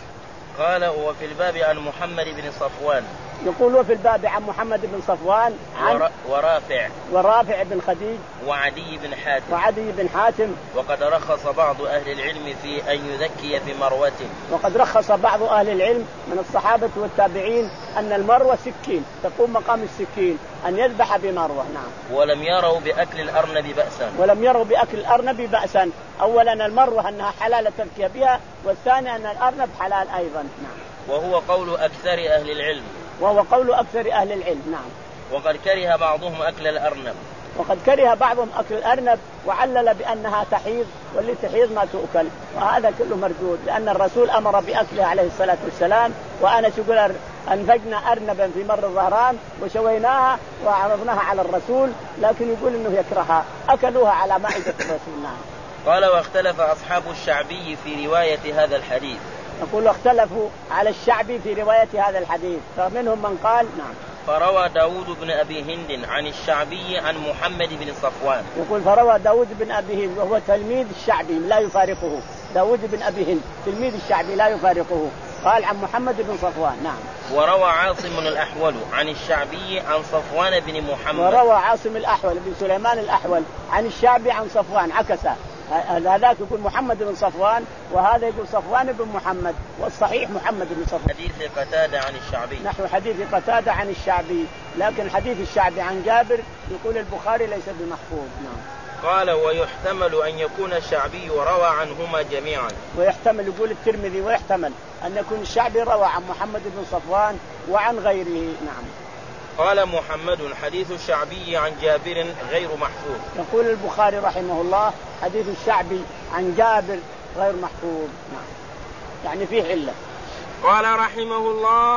قال وفي الباب عن محمد بن صفوان. يقول وفي الباب عن محمد بن صفوان عن ورافع ورافع بن خديج وعدي بن حاتم وعدي بن حاتم. وقد رخص بعض أهل العلم في أن يذكي في مروة. وقد رخص بعض أهل العلم من الصحابة والتابعين أن المروة سكين تقوم مقام السكين، أن يذبح بمروة. نعم. ولم يروا بأكل الأرنب بأسا. ولم يروا بأكل الأرنب بأسا. أولا المروة أنها حلال تذكي بها، والثاني أن الأرنب حلال أيضا. نعم. وهو قول أكثر أهل العلم. وهو قول أكثر أهل العلم. نعم. وقد كره بعضهم أكل الأرنب. وقد كره بعضهم أكل الأرنب وعلل بأنها تحيض، واللي تحيض ما تؤكل، وهذا كله مردود لأن الرسول أمر بأكلها عليه الصلاة والسلام. وأنا يقول أنفقنا أرنبا في مر الظهران وشويناها وعرضناها على الرسول، لكن يقول إنه يكرهها، أكلوها على مائدة الرسول. نعم. قال واختلف أصحاب الشعبي في رواية هذا الحديث. يقول اختلفوا على الشعبي في رواية هذا الحديث، فمنهم من قال نعم. فروى داود بن أبي هند عن الشعبي عن محمد بن صفوان. يقول فروى داود بن أبي هند وهو تلميذ الشعبي لا يفارقه. داود بن أبي هند تلميذ الشعبي لا يفارقه، قال عن محمد بن صفوان. نعم. وروى عاصم الأحول عن الشعبي عن صفوان بن محمد. وروى عاصم الأحول بن سليمان الأحول عن الشعبي عن صفوان، عكسه. هذاك يقول محمد بن صفوان وهذا يقول صفوان بن محمد، والصحيح محمد بن صفوان. حديث قتادة عن الشعبي. نحو حديث قتادة عن الشعبي، لكن حديث الشعبي عن جابر يقول البخاري ليس بمحفوظ. نعم. قال ويحتمل أن يكون الشعبي روى عنهما جميعا. ويحتمل يقول الترمذي ويحتمل أن يكون الشعبي روى عن محمد بن صفوان وعن غيره. نعم. قال محمد حديث الشعبي عن جابر غير محفوظ. يقول البخاري رحمه الله حديث الشعبي عن جابر غير محفوظ. نعم. يعني فيه علة. قال رحمه الله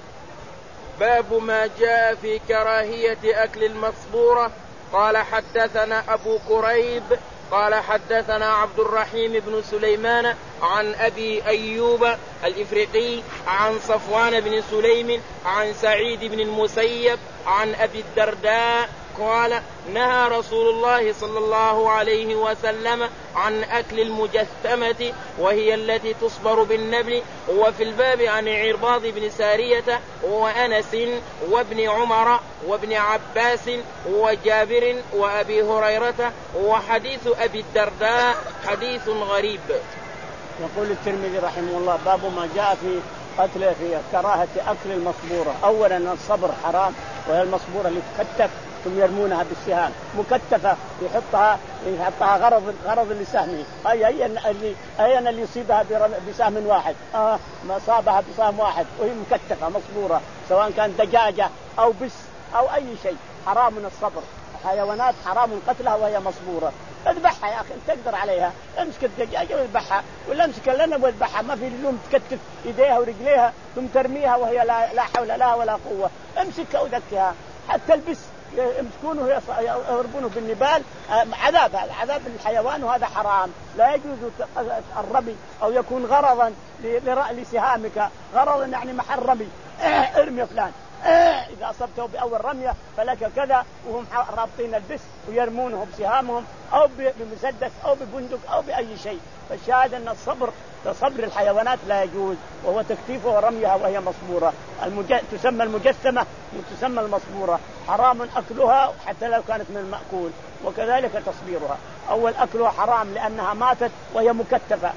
باب ما جاء في كراهية أكل المصبورة. قال حدثنا أبو كريب قال حدثنا عبد الرحيم بن سليمان عن أبي أيوب الإفريقي عن صفوان بن سليم عن سعيد بن المسيب عن أبي الدرداء قال نهى رسول الله صلى الله عليه وسلم عن أكل المجثمة وهي التي تصبر بالنبل. وفي الباب عن عرباض بن سارية وأنس وابن عمر وابن عباس وجابر وأبي هريرة. وحديث أبي الدرداء حديث غريب. يقول الترمذي رحمه الله باب ما جاء في قتل في كراهة أكل المصبورة. أولا الصبر حرام، وهي المصبورة اللي تكتف ثم يرمونها بالسهام مكتفة، يحطها يحطها غرض غرض لسهمه. أي أي اللي أي اللي يصيبها بسهم واحد آه ما صابها بسهم واحد وهي مكتفة مصبورة، سواء كان دجاجة أو بس أو أي شيء. حرام من الصبر، حيوانات حرام قتلها وهي مصبورة. اذبحها يا أخي تقدر عليها، امسك الدجاجة واذبحها، ولا امسك اللنب واذبحها، ما في لزوم تكتف يديها ورجليها ثم ترميها وهي لا, لا حول لها ولا قوة. امسكها وذكها حتى البس يمسكونه يضربونه بالنبال. عذاب هذا عذاب الحيوان، وهذا حرام. لا يجوز الرمي أو يكون غرضا لسهامك، غرضا يعني محل رمي. ارمي فلان إذا أصبته بأول رمية فلك كذا، وهم رابطين البس ويرمونه بسهامهم أو بمسدس أو ببندق أو بأي شيء. فالشاهد أن الصبر تصبر الحيوانات لا يجوز، وهو تكتيفها ورميها وهي مصبورة. المج... تسمى المجسمة وتسمى المصبورة. حرام أكلها حتى لو كانت من المأكول، وكذلك تصبيرها. أول أكلها حرام لأنها ماتت وهي مكتفة،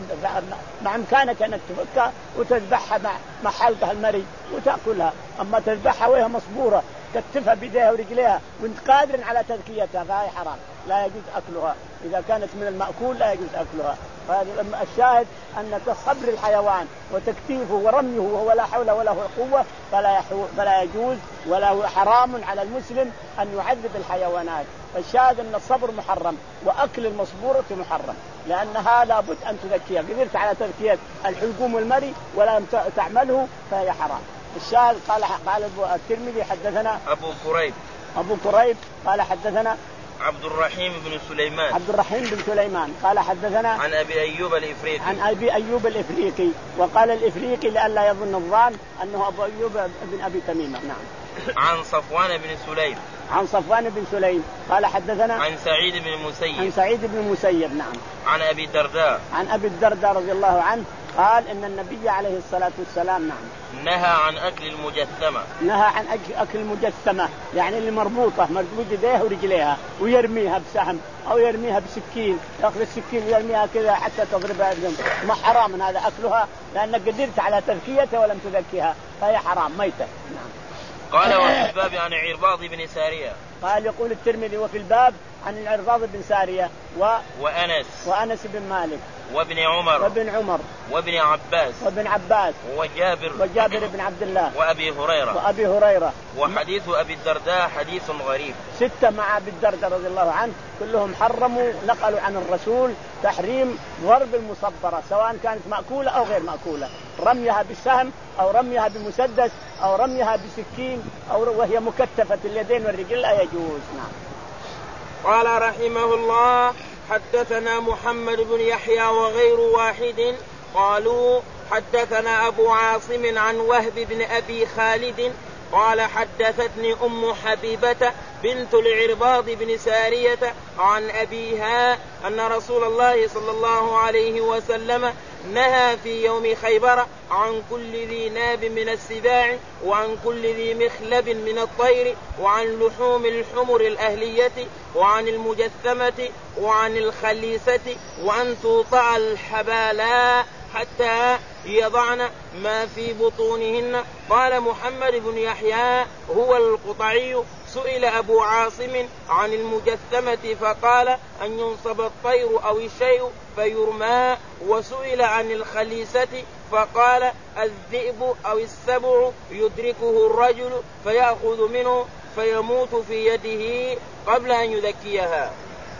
مع إمكانك أنك تفكها وتذبحها مع مع حلقها المري وتأكلها. أما تذبحها وهي مصبورة كتفها بيديها ورجليها وانت قادر على تذكيتها فهي حرام لا يجوز أكلها. إذا كانت من المأكول لا يجوز أكلها. الشاهد أن صبر الحيوان وتكتيفه ورميه وهو لا حول ولا قوة فلا, فلا يجوز ولا هو حرام على المسلم أن يعذب الحيوانات. فالشاهد أن الصبر محرم وأكل المصبورة محرم لأنها لابد أن تذكيها. قدرت على تذكية الحلقوم والمري ولا تعمله فهي حرام. الشاهد قال قال الترمذي حدثنا أبو كريب أبو كريب قال حدثنا عبد الرحيم بن سليمان عبد الرحيم بن سليمان قال حدثنا عن أبي أيوب الإفريقي عن أبي أيوب الإفريقي. وقال الإفريقي لئلا يظن الظان أنه أبو أيوب بن أبي تميمة. نعم. عن صفوان بن سليم عن صفوان بن سليم قال حدثنا عن سعيد بن المسيب عن سعيد بن المسيب. نعم. عن أبي الدرداء عن أبي الدرداء رضي الله عنه قال إن النبي عليه الصلاة والسلام نعم نهى عن أكل المجثمة نهى عن أكل المجثمة يعني اللي مربوطة مربوط يديها ورجليها ويرميها بسهم أو يرميها بسكين يأخذ السكين ويرميها كذا حتى تضربها الجنب. ما حرام هذا أكلها لأنك قدرت على تذكيتها ولم تذكيها فهي حرام ميتة. نعم. قال وفي الباب عن عرباض بن سارية قال يقول الترمذي وفي الباب عن العرباض بن سارية و... وأنس وأنس بن مالك وابن عمر وابن عمر وابن عباس وابن عباس وجابر وجابر بن عبد الله وأبي هريرة وأبي هريرة. وحديث أبي الدرداء حديث غريب. ستة مع أبي الدرداء رضي الله عنه كلهم حرموا نقلوا عن الرسول تحريم ضرب المصبرة سواء كانت مأكولة أو غير مأكولة رميها بالسهم أو رميها بمسدس أو رميها بسكين أو وهي مكتفة اليدين والرجل لا يجوز. نعم. قال رحمه الله حدثنا محمد بن يحيى وغير واحد قالوا حدثنا أبو عاصم عن وهب بن أبي خالد قال حدثتني أم حبيبة بنت العرباض بن سارية عن أبيها أن رسول الله صلى الله عليه وسلم نهى في يوم خيبر عن كل ذي ناب من السباع وعن كل ذي مخلب من الطير وعن لحوم الحمر الأهلية وعن المجثمة وعن الخليسة وأن توطع الحبالاء حتى يضعن ما في بطونهن. قال محمد بن يحيى هو القطعي. سئل أبو عاصم عن المجثمة فقال أن ينصب الطير أو الشيء فيرمى. وسئل عن الخليسة فقال الذئب أو السبع يدركه الرجل فيأخذ منه فيموت في يده قبل أن يذكيها.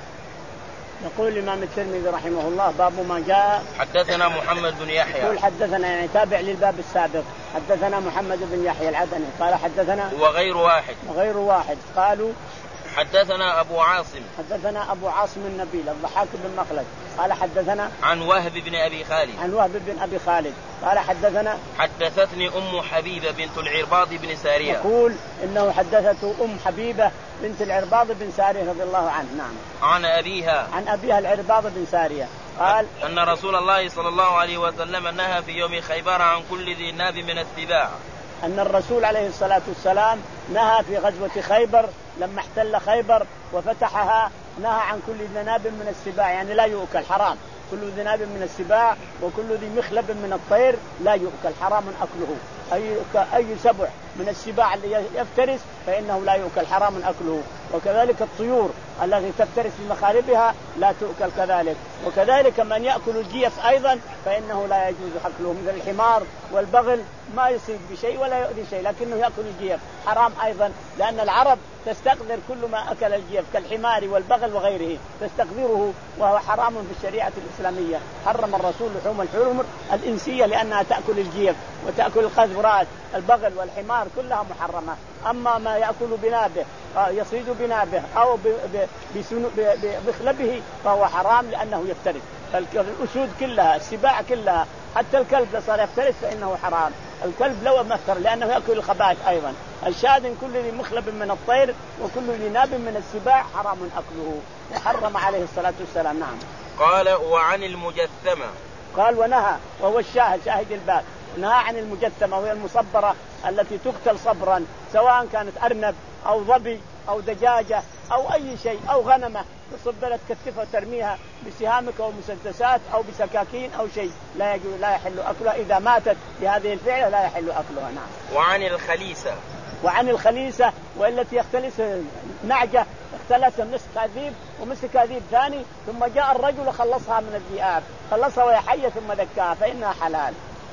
يقول الإمام الترمذي رحمه الله باب ما جاء حدثنا محمد بن يحيى يقول حدثنا يعني تابع للباب السابق حدثنا محمد بن يحيى العدني قال حدثنا وغير واحد وغير واحد قالوا حدثنا أبو عاصم حدثنا أبو عاصم النبيل الضحاك بن مخلد قال حدثنا عن وهب بن أبي خالد عن وهب بن أبي خالد قال حدثنا حدثتني أم حبيبة بنت العرباض بن سارية يقول إنه حدثته أم حبيبة بنت العرباض بن سارية رضي الله عنه. نعم. عن أبيها عن أبيها العرباض بن سارية قال أن رسول الله صلى الله عليه وسلم نهى في يوم خيبر عن كل ذي ناب من السباع أن الرسول عليه الصلاة والسلام نهى في غزوة خيبر لما احتل خيبر وفتحها نهى عن كل ذي ناب من السباع يعني لا يؤكل حرام. كل ذي ناب من السباع وكل ذي مخلب من الطير لا يؤكل حرام أكله. أي أي سبع من السباع اللي يفترس فإنه لا يؤكل حرام أكله. وكذلك الطيور التي تفترس بمخالبها لا تؤكل كذلك. وكذلك من يأكل الجيف أيضا فإنه لا يجوز أكله مثل الحمار والبغل ما يصيب بشيء ولا يؤذي شيء لكنه يأكل الجيف حرام أيضا لأن العرب تستقذر كل ما أكل الجيف كالحمار والبغل وغيره تستقذره وهو حرام في الشريعة الإسلامية. حرم الرسول لحوم الحمر الإنسية لأنها تأكل الجيف وتأكل القذورات البغل والحمار كلها محرمة. أما ما يأكل بنابه يصيد بنابه أو بخلبه فهو حرام لأنه يفترس. فالأسود كلها السباع كلها حتى الكلب لو صار يفترس فإنه حرام. الكلب لو مثر لأنه يأكل الخبائث أيضا. الشاهد كل ذي مخلب من الطير وكل ذي ناب من السباع حرام أكله وحرم عليه الصلاة والسلام. نعم. قال وعن المجثمة قال ونهى وهو الشاهد شاهد الباب نهى عن المجثمة وهي المصبرة التي تقتل صبرا سواء كانت أرنب أو ظبي أو دجاجة أو أي شيء أو غنمة تصبرت كتفها وترميها بسهامك أو مسدسات أو بسكاكين أو شيء لا يجوز لا يحل أكلها إذا ماتت بهذه الفعلة لا يحل أكلها. نعم. وعن الخليسة وعن الخليسة والتي يختلس نعجة اختلس مسك ذيب ومسك ذيب ثاني ثم جاء الرجل خلصها من الذئاب خلصها وهي حية ثم ذكاها فإنها حلال.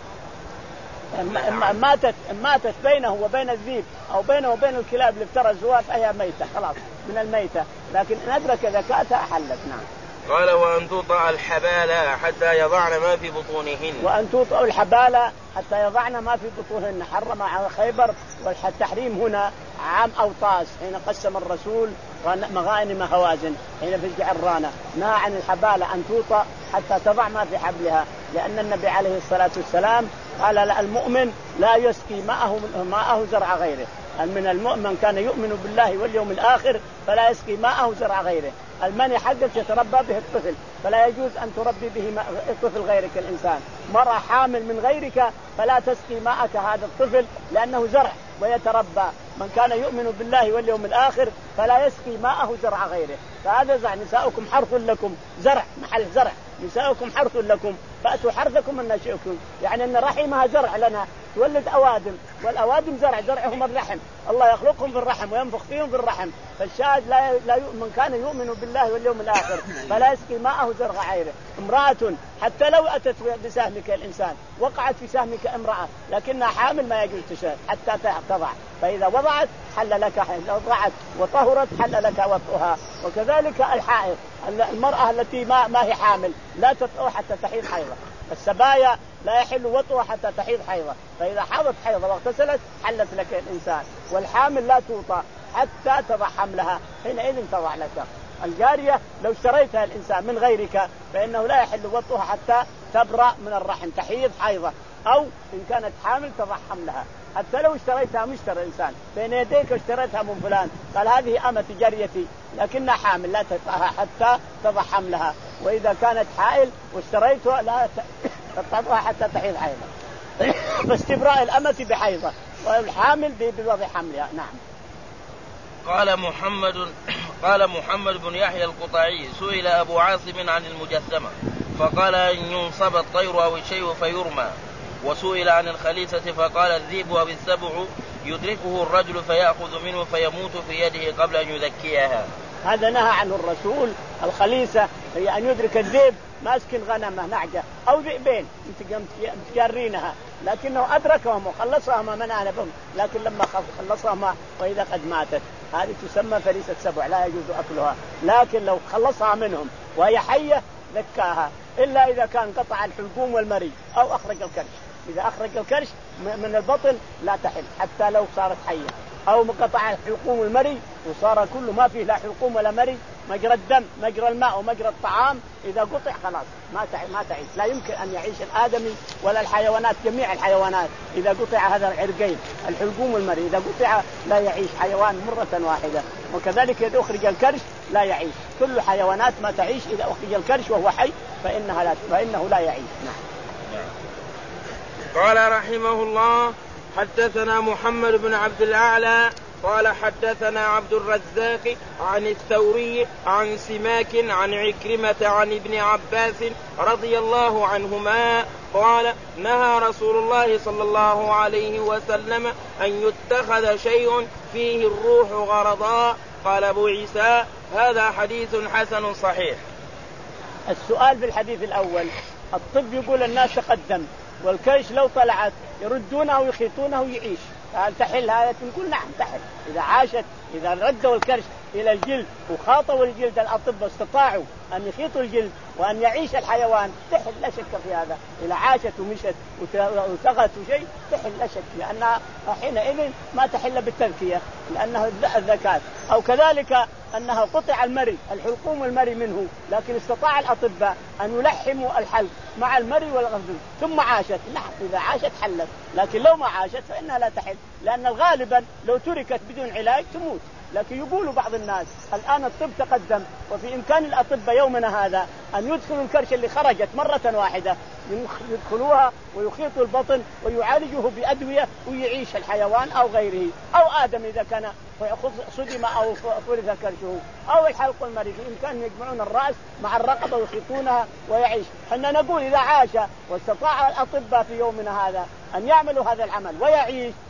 إن ماتت إن ماتت بينه وبين الذيب أو بينه وبين الكلاب اللي افترى الزواج فهي ميتة خلاص من الميتة، لكن إن أدرك ذكاتها حلت. نعم. قال وأن توطأ الحبالة حتى يضعن ما في بطونهن. وأن توطأ الحبالة حتى يضعن ما في بطونهن. حرم على خيبر، والتحريم هنا عام أوطاس حين قسم الرسول مغانم هوازن حين في الجعرانة نهى عن الحبالة أن توطأ حتى تضع ما في حبلها، لأن النبي عليه الصلاة والسلام قال المؤمن لا يسقي ماءه ماءه زرع غيره. من المؤمن كان يؤمن بالله واليوم الآخر فلا يسقي ماءه زرع غيره. المني حقك يتربى به الطفل فلا يجوز أن تربي به طفل غيرك الإنسان. مرأة حامل من غيرك فلا تسقي ماءك هذا الطفل لأنه زرع ويتربى. من كان يؤمن بالله واليوم الآخر فلا يسقي ماءه زرع غيره. فهذا زرع. نساؤكم حرث لكم، زرع محل زرع. نساؤكم حرث لكم فأتوا حرثكم من شئتم، يعني أن رحمها زرع لنا تولد أوادم، والأوادم زرع، زرعهم الرحم، الله يخلقهم في الرحم وينفخ فيهم في الرحم. فالشاهد لا لا من كان يؤمن بالله واليوم الآخر فلا يسقي ماءه زرع غيره. امرأة حتى لو أتت بسهمك الإنسان وقعت في سهمك امرأة لكنها حامل ما يجوز تشهد حتى تضع، فإذا وضعت حل لك، وضعت وطهرت حل لك وطئها. وكذلك الحائض، المرأة التي ما ما هي حامل لا تطأ حتى تحيض حيضة. السبايا لا يحل وطئها حتى تحيض حيضة، فإذا حاضت حيضة واغتسلت حلت لك الإنسان. والحامل لا توطأ حتى تضع حملها، حينئذ تضع لك. الجارية لو اشتريتها الإنسان من غيرك فإنه لا يحل وطئها حتى تبرأ من الرحم تحيض حيضة، أو إن كانت حامل تضع حملها. حتى لو اشتريتها مشتري إنسان بين يديك اشتريتها من فلان قال هذه أمة جاريتي لكنها حامل لا تطأها حتى تضع حملها. وإذا كانت حائل واشتريتها لا تطأها حتى تحيض حيضة. فاستبراء الأمة بحيضة والحامل بوضع حملها. نعم. قال محمد قال محمد بن يحيى القطعي سئل أبو عاصم عن المجسمة فقال أن ينصب الطير أو الشيء فيرمى، وسئل عن الخليسة فقال الذئب أو السبع يدركه الرجل فيأخذ منه فيموت في يده قبل أن يذكيها. هذا نهى عنه الرسول. الخليسة هي أن يدرك الذئب ماسك غنمه نعجة أو ذئبين متجارينها لكنه أدركهم وخلصهم من أهلهم، لكن لما خلصهم وإذا قد ماتت هذه تسمى فريسة سبع لا يجوز أكلها. لكن لو خلصها منهم وهي حية ذكاها، إلا إذا كان قطع الحلقوم والمري أو أخرج الكرش. إذا أخرج الكرش من البطن لا تحل حتى لو صارت حية، أو مقطع الحلقوم والمري وصار كل ما فيه لا حلقوم ولا مري، مجرى الدم مجرى الماء ومجرى الطعام، إذا قطع خلاص ما ما تعيش. لا يمكن أن يعيش الآدمي ولا الحيوانات، جميع الحيوانات إذا قطع هذا العرقين الحلقوم والمري إذا قطع لا يعيش حيوان مرة واحدة. وكذلك إذا أخرج الكرش لا يعيش، كل حيوانات ما تعيش إذا أخرج الكرش وهو حي فإنها لا فإنه لا يعيش. نعم. قال رحمه الله حدثنا محمد بن عبد الأعلى قال حدثنا عبد الرزاق عن الثوري عن سماك عن عكرمة عن ابن عباس رضي الله عنهما قال نهى رسول الله صلى الله عليه وسلم أن يتخذ شيء فيه الروح غرضا. قال أبو عيسى هذا حديث حسن صحيح. السؤال في الحديث الأول، الطب يقول الناس تقدم والكرش لو طلعت يردونه ويخيطونه ويعيش، هل تحل هذا؟ نقول نعم تحل إذا عاشت. إذا ردوا الكرش إلى الجلد وخاطوا الجلد الأطباء استطاعوا أن يخيطوا الجلد وأن يعيش الحيوان تحل لا شك في هذا. إذا عاشت ومشت وسغت وشيء تحل لا شك، لأنها حينئذ ما تحل بالتذكية لأنه الذكاة. أو كذلك أنها قطع المري الحلقوم والمري منه، لكن استطاع الأطباء أن يلحموا الحلق مع المري والغزل ثم عاشت، نعم إذا عاشت حلت. لكن لو ما عاشت فإنها لا تحل، لأن الغالبا لو تركت بدون علاج تموت. لكن يقول بعض الناس الآن الطب تقدم وفي إمكان الأطباء يومنا هذا أن يدخلوا الكرش اللي خرجت مرة واحدة يدخلوها ويخيطوا البطن ويعالجوه بأدوية ويعيش الحيوان أو غيره، أو آدم إذا كان صدم أو فرث كرشه، أو الحلق المريض بإمكان يجمعون الرأس مع الرقبة ويخيطونها ويعيش. حنا نقول إذا عاش واستطاع الأطباء في يومنا هذا أن يعملوا هذا العمل ويعيش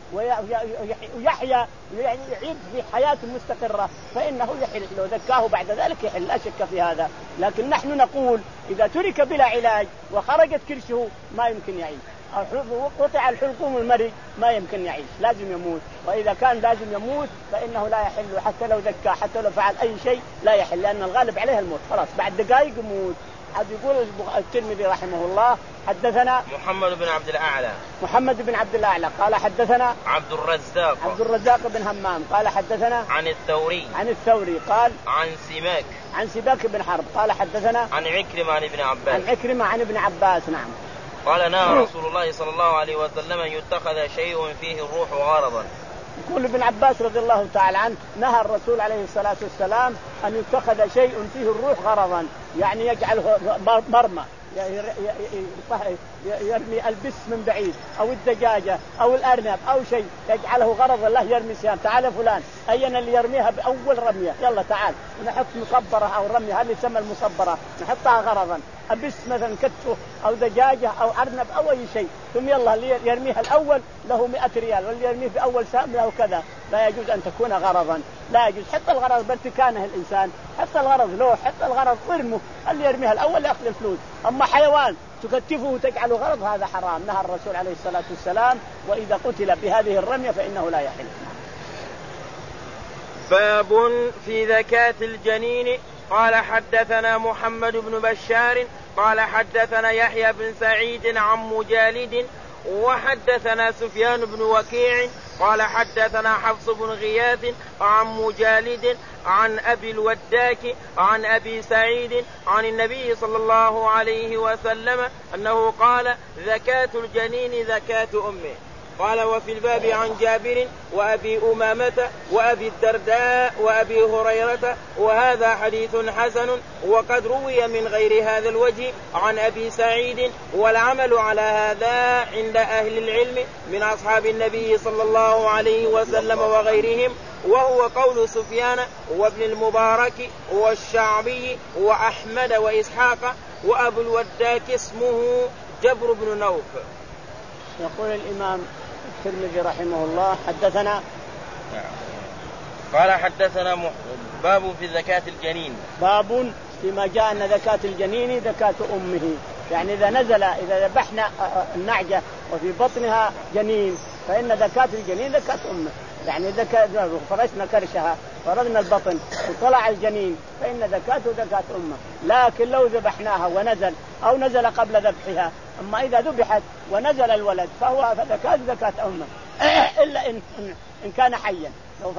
ويحيا يعيد في حياة مستقرة فإنه يحل، لو ذكاه بعد ذلك يحل، لا شك في هذا. لكن نحن نقول إذا ترك بلا علاج وخرجت كرشه ما يمكن يعيش، قطع الحلقوم المري ما يمكن يعيش، لازم يموت. وإذا كان لازم يموت فإنه لا يحل، حتى لو ذكى حتى لو فعل أي شيء لا يحل، لأن الغالب عليه الموت، خلاص بعد دقائق يموت. عاد يقول الترمذي رحمه الله حدثنا محمد بن عبد الأعلى محمد بن عبد الأعلى قال حدثنا عبد الرزاق عبد الرزاق بن همام قال حدثنا عن الثوري عن الثوري قال عن سماك عن سباك بن حرب قال حدثنا عن عكرمة عن ابن عباس عن عكرمة عن ابن عباس. نعم. قال نهى رسول الله صلى الله عليه وسلم أن يتخذ شيء فيه الروح غرضا. يقول ابن عباس رضي الله تعالى عنه نهى الرسول عليه الصلاة والسلام أن يتخذ شيء فيه الروح غرضا، يعني يجعله مرمى، يرمي البس من بعيد أو الدجاجة أو الأرنب أو شيء يجعله غرض الله، يرمي سهام، تعال فلان أين اللي يرميها بأول رمية، يلا تعال نحط مصبرة أو رمية، هذه تسمى المصبرة، نحطها غرضا، أبس مثلا كتفه أو دجاجة أو أرنب أو أي شيء، ثم يلا اللي يرميها الأول له مئة ريال واللي يرميه بأول سهم له كذا، لا يجوز أن تكون غرضا، لا يجوز. حتى الغرض بارتكانه الإنسان، حتى الغرض له، حتى الغرض ارمه، اللي يرميها الأول يأخذ الفلوس. أما حيوان تكتفه وتجعله غرض هذا حرام، نهى الرسول عليه الصلاة والسلام، وإذا قتل بهذه الرمية فإنه لا يحل. باب في زكاة الجنين. قال حدثنا محمد بن بشار قال حدثنا يحيى بن سعيد عن مجالد وحدثنا سفيان بن وكيع قال حدثنا حفص بن غياث عن مجالد عن أبي الوداك عن أبي سعيد عن النبي صلى الله عليه وسلم أنه قال زكاة الجنين زكاة أمه. قال وفي الباب عن جابر وأبي أمامة وأبي الدرداء وأبي هريرة وهذا حديث حسن وقد روي من غير هذا الوجه عن أبي سعيد، والعمل على هذا عند أهل العلم من أصحاب النبي صلى الله عليه وسلم وغيرهم، وهو قول سفيان وابن المبارك والشعبي وأحمد وإسحاق، وأبو الوداك اسمه جبر بن نوف. يقول الإمام الترمذي رحمه الله حدثنا قال حدثنا باب في زكاة الجنين. باب فيما جاء أن زكاة الجنين زكاة أمه، يعني إذا نزل إذا ذبحنا النعجة وفي بطنها جنين فإن زكاة الجنين زكاة أمه، يعني إذا فرشنا كرشها فرضنا البطن وطلع الجنين فإن زكاته زكاة أمه. لكن لو ذبحناها ونزل أو نزل قبل ذبحها، أما إذا ذبحت ونزل الولد فهو زكاة زكاة أمه إلا إن إن كان حيا، لو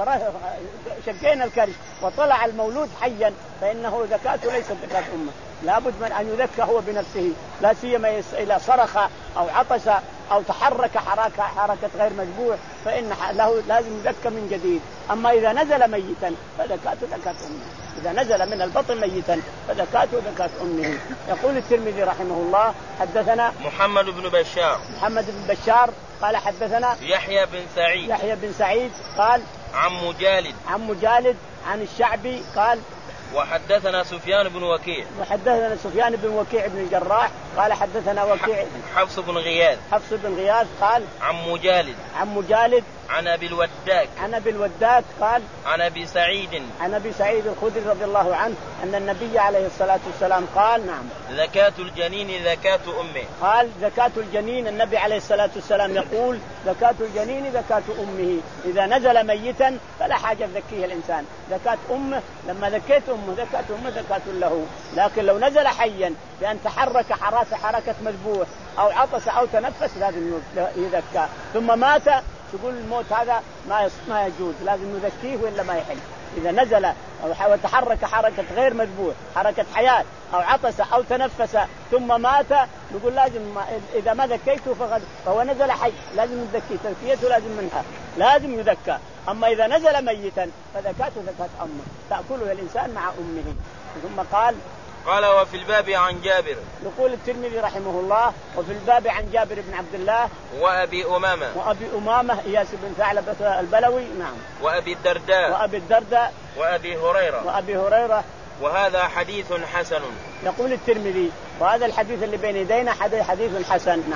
شقينا الكرش وطلع المولود حيا فإنه زكاته ليست زكاة أمه، لابد من أن يذكى هو بنفسه، لا سيما إذا صرخ أو عطس أو تحرك حركة حركة غير مشبوع فإن له لازم يذكى من جديد. أما إذا نزل ميتا فزكاته زكاة أمه، إذا نزل من البطن ميتا فزكاته زكاة أمه. يقول الترمذي رحمه الله حدثنا محمد بن بشار محمد بن بشار قال حدثنا يحيى بن سعيد يحيى بن سعيد قال عن مجالد عن مجالد عن الشعبي قال وحدثنا سفيان بن وكيع وحدثنا سفيان بن وكيع بن الجراح قال حدثنا وكيع حفص بن غياث حفص بن غياث قال عن مجالد عن مجالد عن أبي الوداك عن أبي الوداك قال عن أبي سعيد عن أبي سعيد الخدري رضي الله عنه أن النبي عليه الصلاة والسلام قال نعم زكاة الجنين زكاة أمه. قال زكاة الجنين، النبي عليه الصلاة والسلام يقول زكاة الجنين زكاة أمه، إذا نزل ميتا فلا حاجة تزكيه الإنسان، زكاة أمه لما ذكيت أمه زكاة أمه زكاة له. لكن لو نزل حيا بأن تحرك حركة حركة مذبوح أو عطس أو تنفس لازم يذكى، ثم مات تقول الموت هذا ما ما يجوز، لازم نذكيه وإلا ما يحل. إذا نزل أو تحرك حركة غير مذبوح حركة حياة أو عطس أو تنفس ثم مات نقول لازم ما إذا ما ذكيته فقد فهو نزل حي لازم نذكيه، تذكيته لازم منها لازم يذكى. أما إذا نزل ميتا فزكاته زكاة أمه تأكله الإنسان مع أمه. ثم قال قال وفي الباب عن جابر. يقول الترمذي رحمه الله وفي الباب عن جابر بن عبد الله وأبي أمامة وأبي أمامة إياس بن ثعلبة البلوي نعم وأبي الدرداء وأبي الدرداء وأبي هريرة وأبي هريرة وهذا حديث حسن. يقول الترمذي وهذا الحديث اللي بين يدينا حديث حسن. نعم.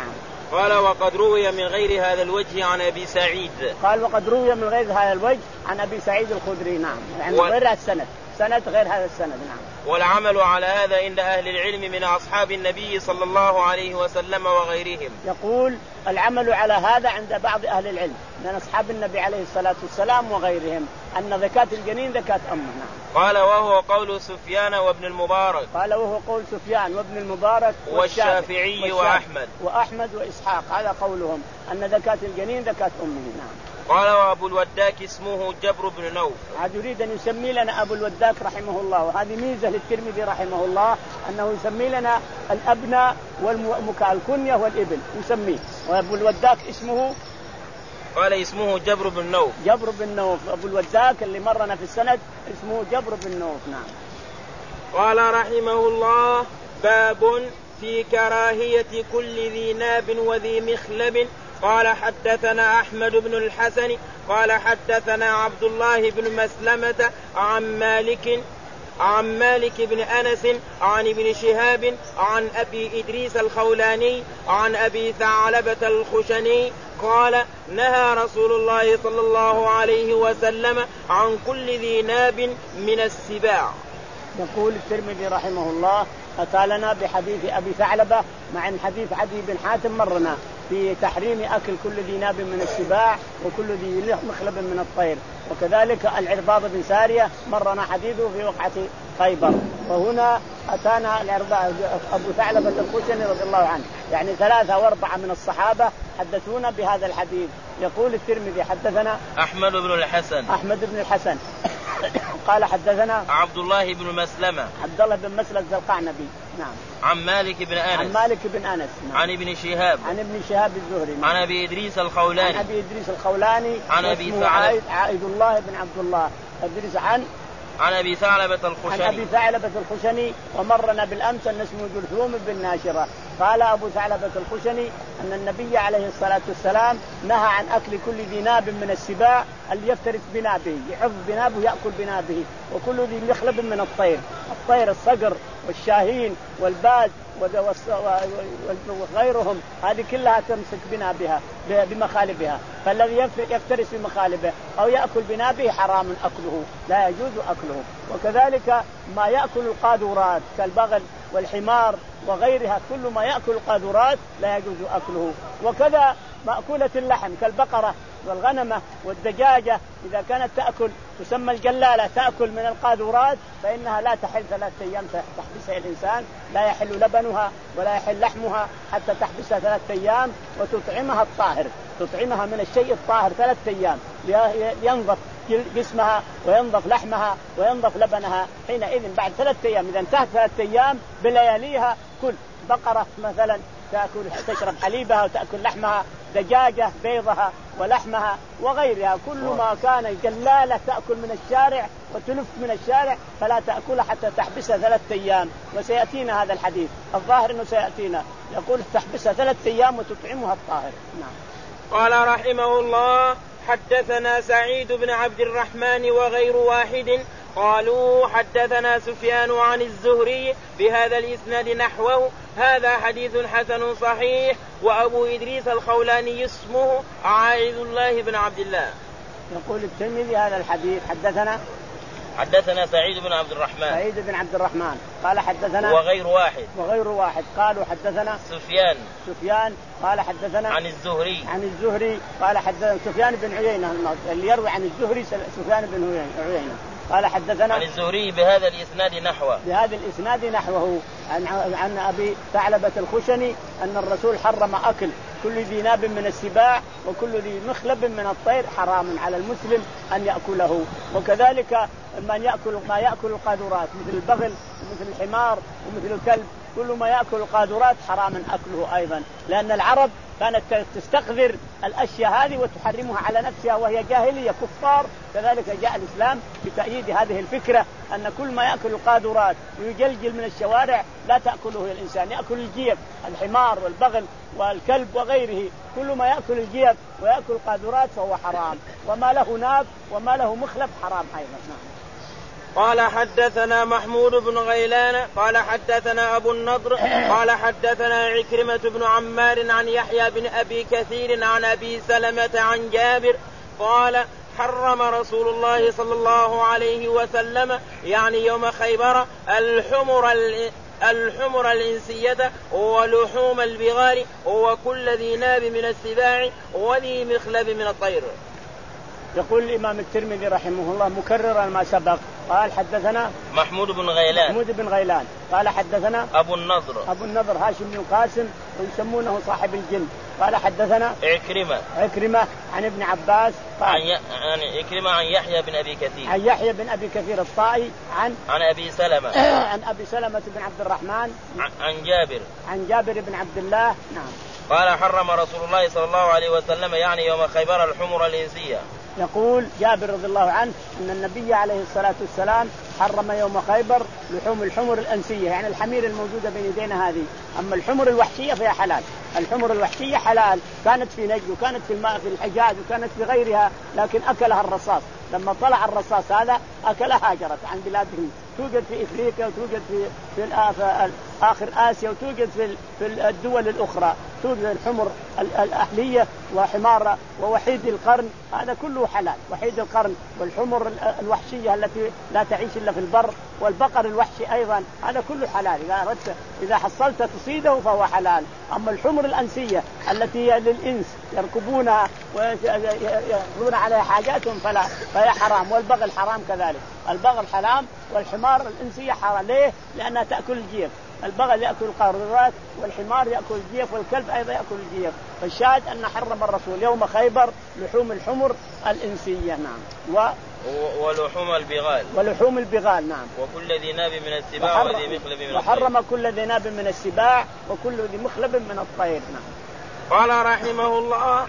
قال وقد روي من غير هذا الوجه عن أبي سعيد. قال وقد روي من غير هذا الوجه عن أبي سعيد الخدري. نعم يعني و... غير السند سند غير هذا السند. نعم. والعمل على هذا عند أهل العلم من أصحاب النبي صلى الله عليه وسلم وغيرهم. يقول العمل على هذا عند بعض أهل العلم من أصحاب النبي عليه الصلاة والسلام وغيرهم أن زكاة الجنين زكاة أمه. نعم. قال وهو قول سفيان وابن المبارك. قال وهو قول سفيان وابن المبارك والشافعي وأحمد وأحمد وإسحاق هذا قولهم أن زكاة الجنين زكاة أمه. نعم. قال وأبو الوداك اسمه جبر بن نوف. عاد يريد أن يسمي لنا أبو الوداك رحمه الله، وهذه ميزة للترمذي رحمه الله أنه يسمي لنا الأبناء والكنية والابن يسميه. وأبو الوداك اسمه قال اسمه جبر بن نوف. جبر بن نوف أبو الوداك اللي مرنا في السند اسمه جبر بن نوف. نعم. قال رحمه الله باب في كراهية كل ذي ناب وذي مخلب. قال حدثنا أحمد بن الحسن قال حدثنا عبد الله بن مسلمة عن مالك عن مالك بن أنس عن ابن شهاب عن أبي إدريس الخولاني عن أبي ثعلبة الخشني قال نهى رسول الله صلى الله عليه وسلم عن كل ذي ناب من السباع. يقول الترمذي رحمه الله أتى لنا بحديث أبي ثعلبة مع حديث عدي بن حاتم مرنا في تحريم أكل كل ذي ناب من السباع وكل ذي مخلب من الطير. وكذلك العرباض بن سارية مرنا حديثه في وقعة خيبر. وهنا أتانا العرباض أبو ثعلبة الخشني رضي الله عنه يعني ثلاثة وأربعة من الصحابة حدثونا بهذا الحديث. يقول الترمذي حدثنا أحمد بن الحسن أحمد بن الحسن قال حدثنا عبد الله بن مسلمة عبد الله بن مسلمة القعنبي. نعم. عن مالك بن أنس عن مالك بن أنس. نعم. عن ابن شهاب عن ابن شهاب الزهري. نعم. عن أبي إدريس الخولاني عن أبي إدريس الخولاني عن أبي ثعلبة عائد الله بن عبد الله إدريس عن عن أبي ثعلبة الخشني عن أبي ثعلبة الخشني. ومرنا بالأمس أن اسمه جرثوم بن ناشرة. قال أبو ثعلبة الخشني أن النبي عليه الصلاة والسلام نهى عن أكل كل ذي ناب من السباع اللي يفترس بنابه يحف بنابه يأكل بنابه وكل ذي مخلب من الطير الطير الصقر والشاهين والباز وغيرهم هذه كلها تمسك بنابها بمخالبها. فالذي يفترس بمخالبه أو يأكل بنابه حرام أكله لا يجوز أكله. وكذلك ما يأكل القاذورات كالبغل والحمار وغيرها كل ما يأكل القاذورات لا يجوز أكله. وكذا مأكولة اللحم كالبقرة والغنمة والدجاجة إذا كانت تأكل تسمى الجلالة تأكل من القاذورات فإنها لا تحل ثلاثة أيام تحبسها الإنسان لا يحل لبنها ولا يحل لحمها حتى تحبسها ثلاثة أيام وتطعمها الطاهر تطعمها من الشيء الطاهر ثلاثة أيام ينظف جسمها وينظف لحمها وينظف لبنها. حينئذ بعد ثلاثة أيام إذا انتهت ثلاثة أيام بلياليها كل بقرة مثلا تأكل تشرب حليبها وتأكل لحمها دجاجة بيضها ولحمها وغيرها كل ما كان جلالة تأكل من الشارع وتلف من الشارع فلا تأكلها حتى تحبسها ثلاثة أيام. وسيأتينا هذا الحديث الظاهر أنه سيأتينا يقول تحبسها ثلاثة أيام وتطعمها الطاهر. نعم. قال رحمه الله حدثنا سعيد بن عبد الرحمن وغير واحد قالوا حدثنا سفيان عن الزهري بهذا الإسناد نحوه هذا حديث حسن صحيح. وأبو إدريس الخولاني اسمه عائد الله بن عبد الله. يقول الترمذي هذا الحديث حدثنا حدثنا سعيد بن عبد الرحمن سعيد بن عبد الرحمن قال حدثنا وغير واحد وغير واحد قالوا حدثنا سفيان سفيان قال حدثنا عن الزهري عن الزهري قال حدثنا سفيان بن عيينة اللي يروي عن الزهري سفيان بن عيينة قال حدثنا عن الزهري بهذا الإسناد نحوه بهذا الإسناد نحوه عن عن أبي ثعلبة الخشني أن الرسول حرم أكل كل ذي ناب من السباع وكل ذي مخلب من الطير حرام على المسلم أن يأكله. وكذلك من يأكل ما يأكل القاذورات مثل البغل ومثل الحمار ومثل الكلب كل ما يأكل القاذورات حرام أكله أيضا لأن العرب كانت تستقذر الأشياء هذه وتحرمها على نفسها وهي جاهلية كفار. كذلك جاء الإسلام بتأييد هذه الفكرة أن كل ما يأكل القاذورات ويجلجل من الشوارع لا تأكله الإنسان يأكل الجيف الحمار والبغل والكلب وغيره كل ما يأكل الجيف ويأكل القاذورات فهو حرام وما له ناب وما له مخلب حرام أيضا. قال حدثنا محمود بن غيلان قال حدثنا أبو النضر قال حدثنا عكرمة بن عمار عن يحيى بن أبي كثير عن أبي سلمة عن جابر قال حرم رسول الله صلى الله عليه وسلم يعني يوم خيبر الحمر الحمر الإنسية ولحوم البغال وكل ذي ناب من السباع وذي مخلب من الطير. يقول الإمام الترمذي رحمه الله مكررا ما سبق قال حدثنا محمود بن غيلان محمود بن غيلان قال حدثنا أبو النضر أبو النضر هاشم بن قاسم ويسمونه صاحب الجن قال حدثنا عكرمة عكرمة عن ابن عباس عن ي... يعني عكرمة عن يحيى بن أبي كثير عن يحيى بن أبي كثير الطائي عن عن أبي سلمة عن أبي سلمة بن عبد الرحمن عن, عن جابر عن جابر بن عبد الله. نعم. قال حرم رسول الله صلى الله عليه وسلم يعني يوم خيبر الحمر الإنسية. يقول جابر رضي الله عنه أن النبي عليه الصلاة والسلام حرم يوم خيبر لحوم الحمر الأنسية يعني الحمير الموجودة بين يدينا هذه. أما الحمر الوحشية فهي حلال. الحمر الوحشية حلال كانت في نجد وكانت في الماء في الحجاز وكانت في غيرها لكن أكلها الرصاص. لما طلع الرصاص هذا أكلها هاجرت عن بلادهم. توجد في إفريقيا وتوجد في في آخر آسيا وتوجد في في الدول الأخرى. توجد الحمر الأهلية وحمار ووحيد القرن هذا كله حلال. وحيد القرن والحمر الوحشية التي لا تعيش إلا في البر والبقر الوحشي أيضا هذا كله حلال. إذا أردت إذا حصلت تصيده فهو حلال. أما الحمر الأنسية التي للإنس يركبونها ويأخذون عليها حاجاتهم فلا فهي حرام. والبغل حرام كذلك. البغل حرام والحمار الإنسية حرام. ليه؟ لأنها تأكل الجيف. البغل يأكل القارورات والحمار يأكل الجيف والكلب أيضا يأكل الجيف. فالشاهد أن حرم الرسول يوم خيبر لحوم الحمر الإنسية. نعم. و ولحوم البغال ولحوم البغال. نعم. وكل ذي ناب من السباع وذي مخلب من الطير. وحرم كل ذي ناب من السباع وكل ذي مخلب من الطير. نعم. قال رحمه الله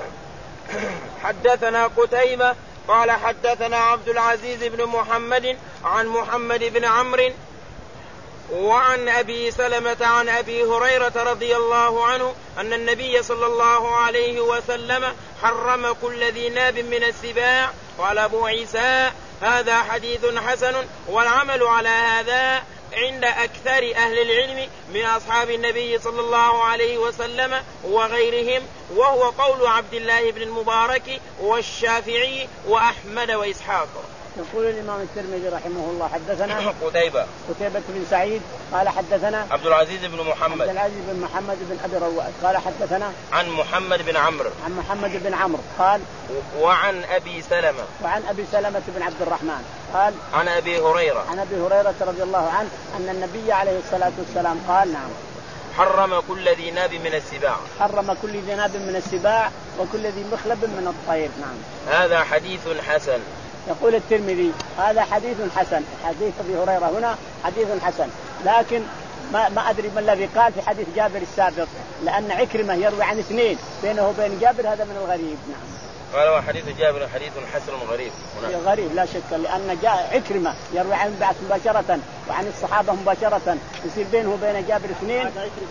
حدثنا قتيبة قال حدثنا عبد العزيز بن محمد عن محمد بن عمرو وعن أبي سلمة عن أبي هريرة رضي الله عنه أن النبي صلى الله عليه وسلم حرم كل ذي ناب من السباع. قال أبو عيسى هذا حديث حسن والعمل على هذا عند أكثر أهل العلم من أصحاب النبي صلى الله عليه وسلم وغيرهم وهو قول عبد الله بن المبارك والشافعي وأحمد وإسحاق. يقول الإمام الترمذي رحمه الله حدثنا قتيبة قتيبة بن سعيد قال حدثنا عبد العزيز بن محمد عبد العزيز بن محمد بن أبي رواد قال حدثنا عن محمد بن عمرو عن محمد بن عمرو قال وعن أبي سلمة وعن أبي سلمة بن عبد الرحمن قال عن أبي هريرة عن أبي هريرة رضي الله عنه أن النبي عليه الصلاة والسلام قال نعم حرم كل ذي ناب من السباع حرم كل ذي ناب من السباع وكل ذي مخلب من الطير. نعم. هذا حديث حسن. يقول الترمذي هذا حديث حسن. حديث أبي هريرة هنا حديث حسن لكن ما, ما أدري ما الذي قال في حديث جابر السابق لأن عكرمة يروي عن اثنين بينه وبين جابر هذا من الغريب. نعم. قال وحديث جابر حديث حسن غريب. غريب لا شك لأن جاء عكرمة يروي عن البعث مباشرة وعن الصحابة مباشرة يصير بينه وبين جابر اثنين.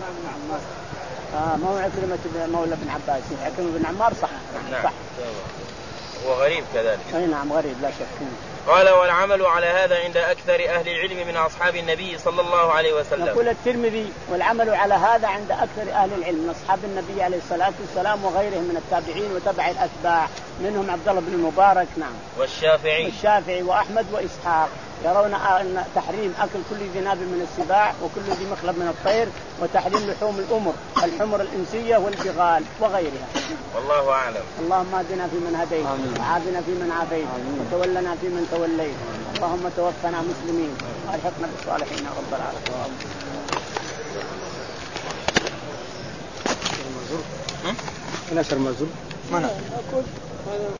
آه ما هو عكرمة مولى بن عباس عكرمة بن عمار صح. نعم. صح. وغريب كذلك. أي نعم غريب لا شك. قال والعمل على هذا عند أكثر أهل العلم من أصحاب النبي صلى الله عليه وسلم. يقول الترمذي والعمل على هذا عند أكثر أهل العلم من أصحاب النبي عليه الصلاة والسلام وغيرهم من التابعين وتبع الأتباع منهم عبد الله بن المبارك. نعم. والشافعي والشافعي وأحمد وإسحاق يرون أن تحريم أكل كل ذي ناب من السباع وكل ذي مخلب من الطير وتحريم لحوم الأمر الحمر الإنسية والبغال وغيرها. والله أعلم. اللهم اهدنا فيمن هديت وعافنا فيمن عافيت وتولنا فيمن توليت. اللهم توفنا مسلمين والحقنا بالصالحين يا رب العالمين. نشر مزور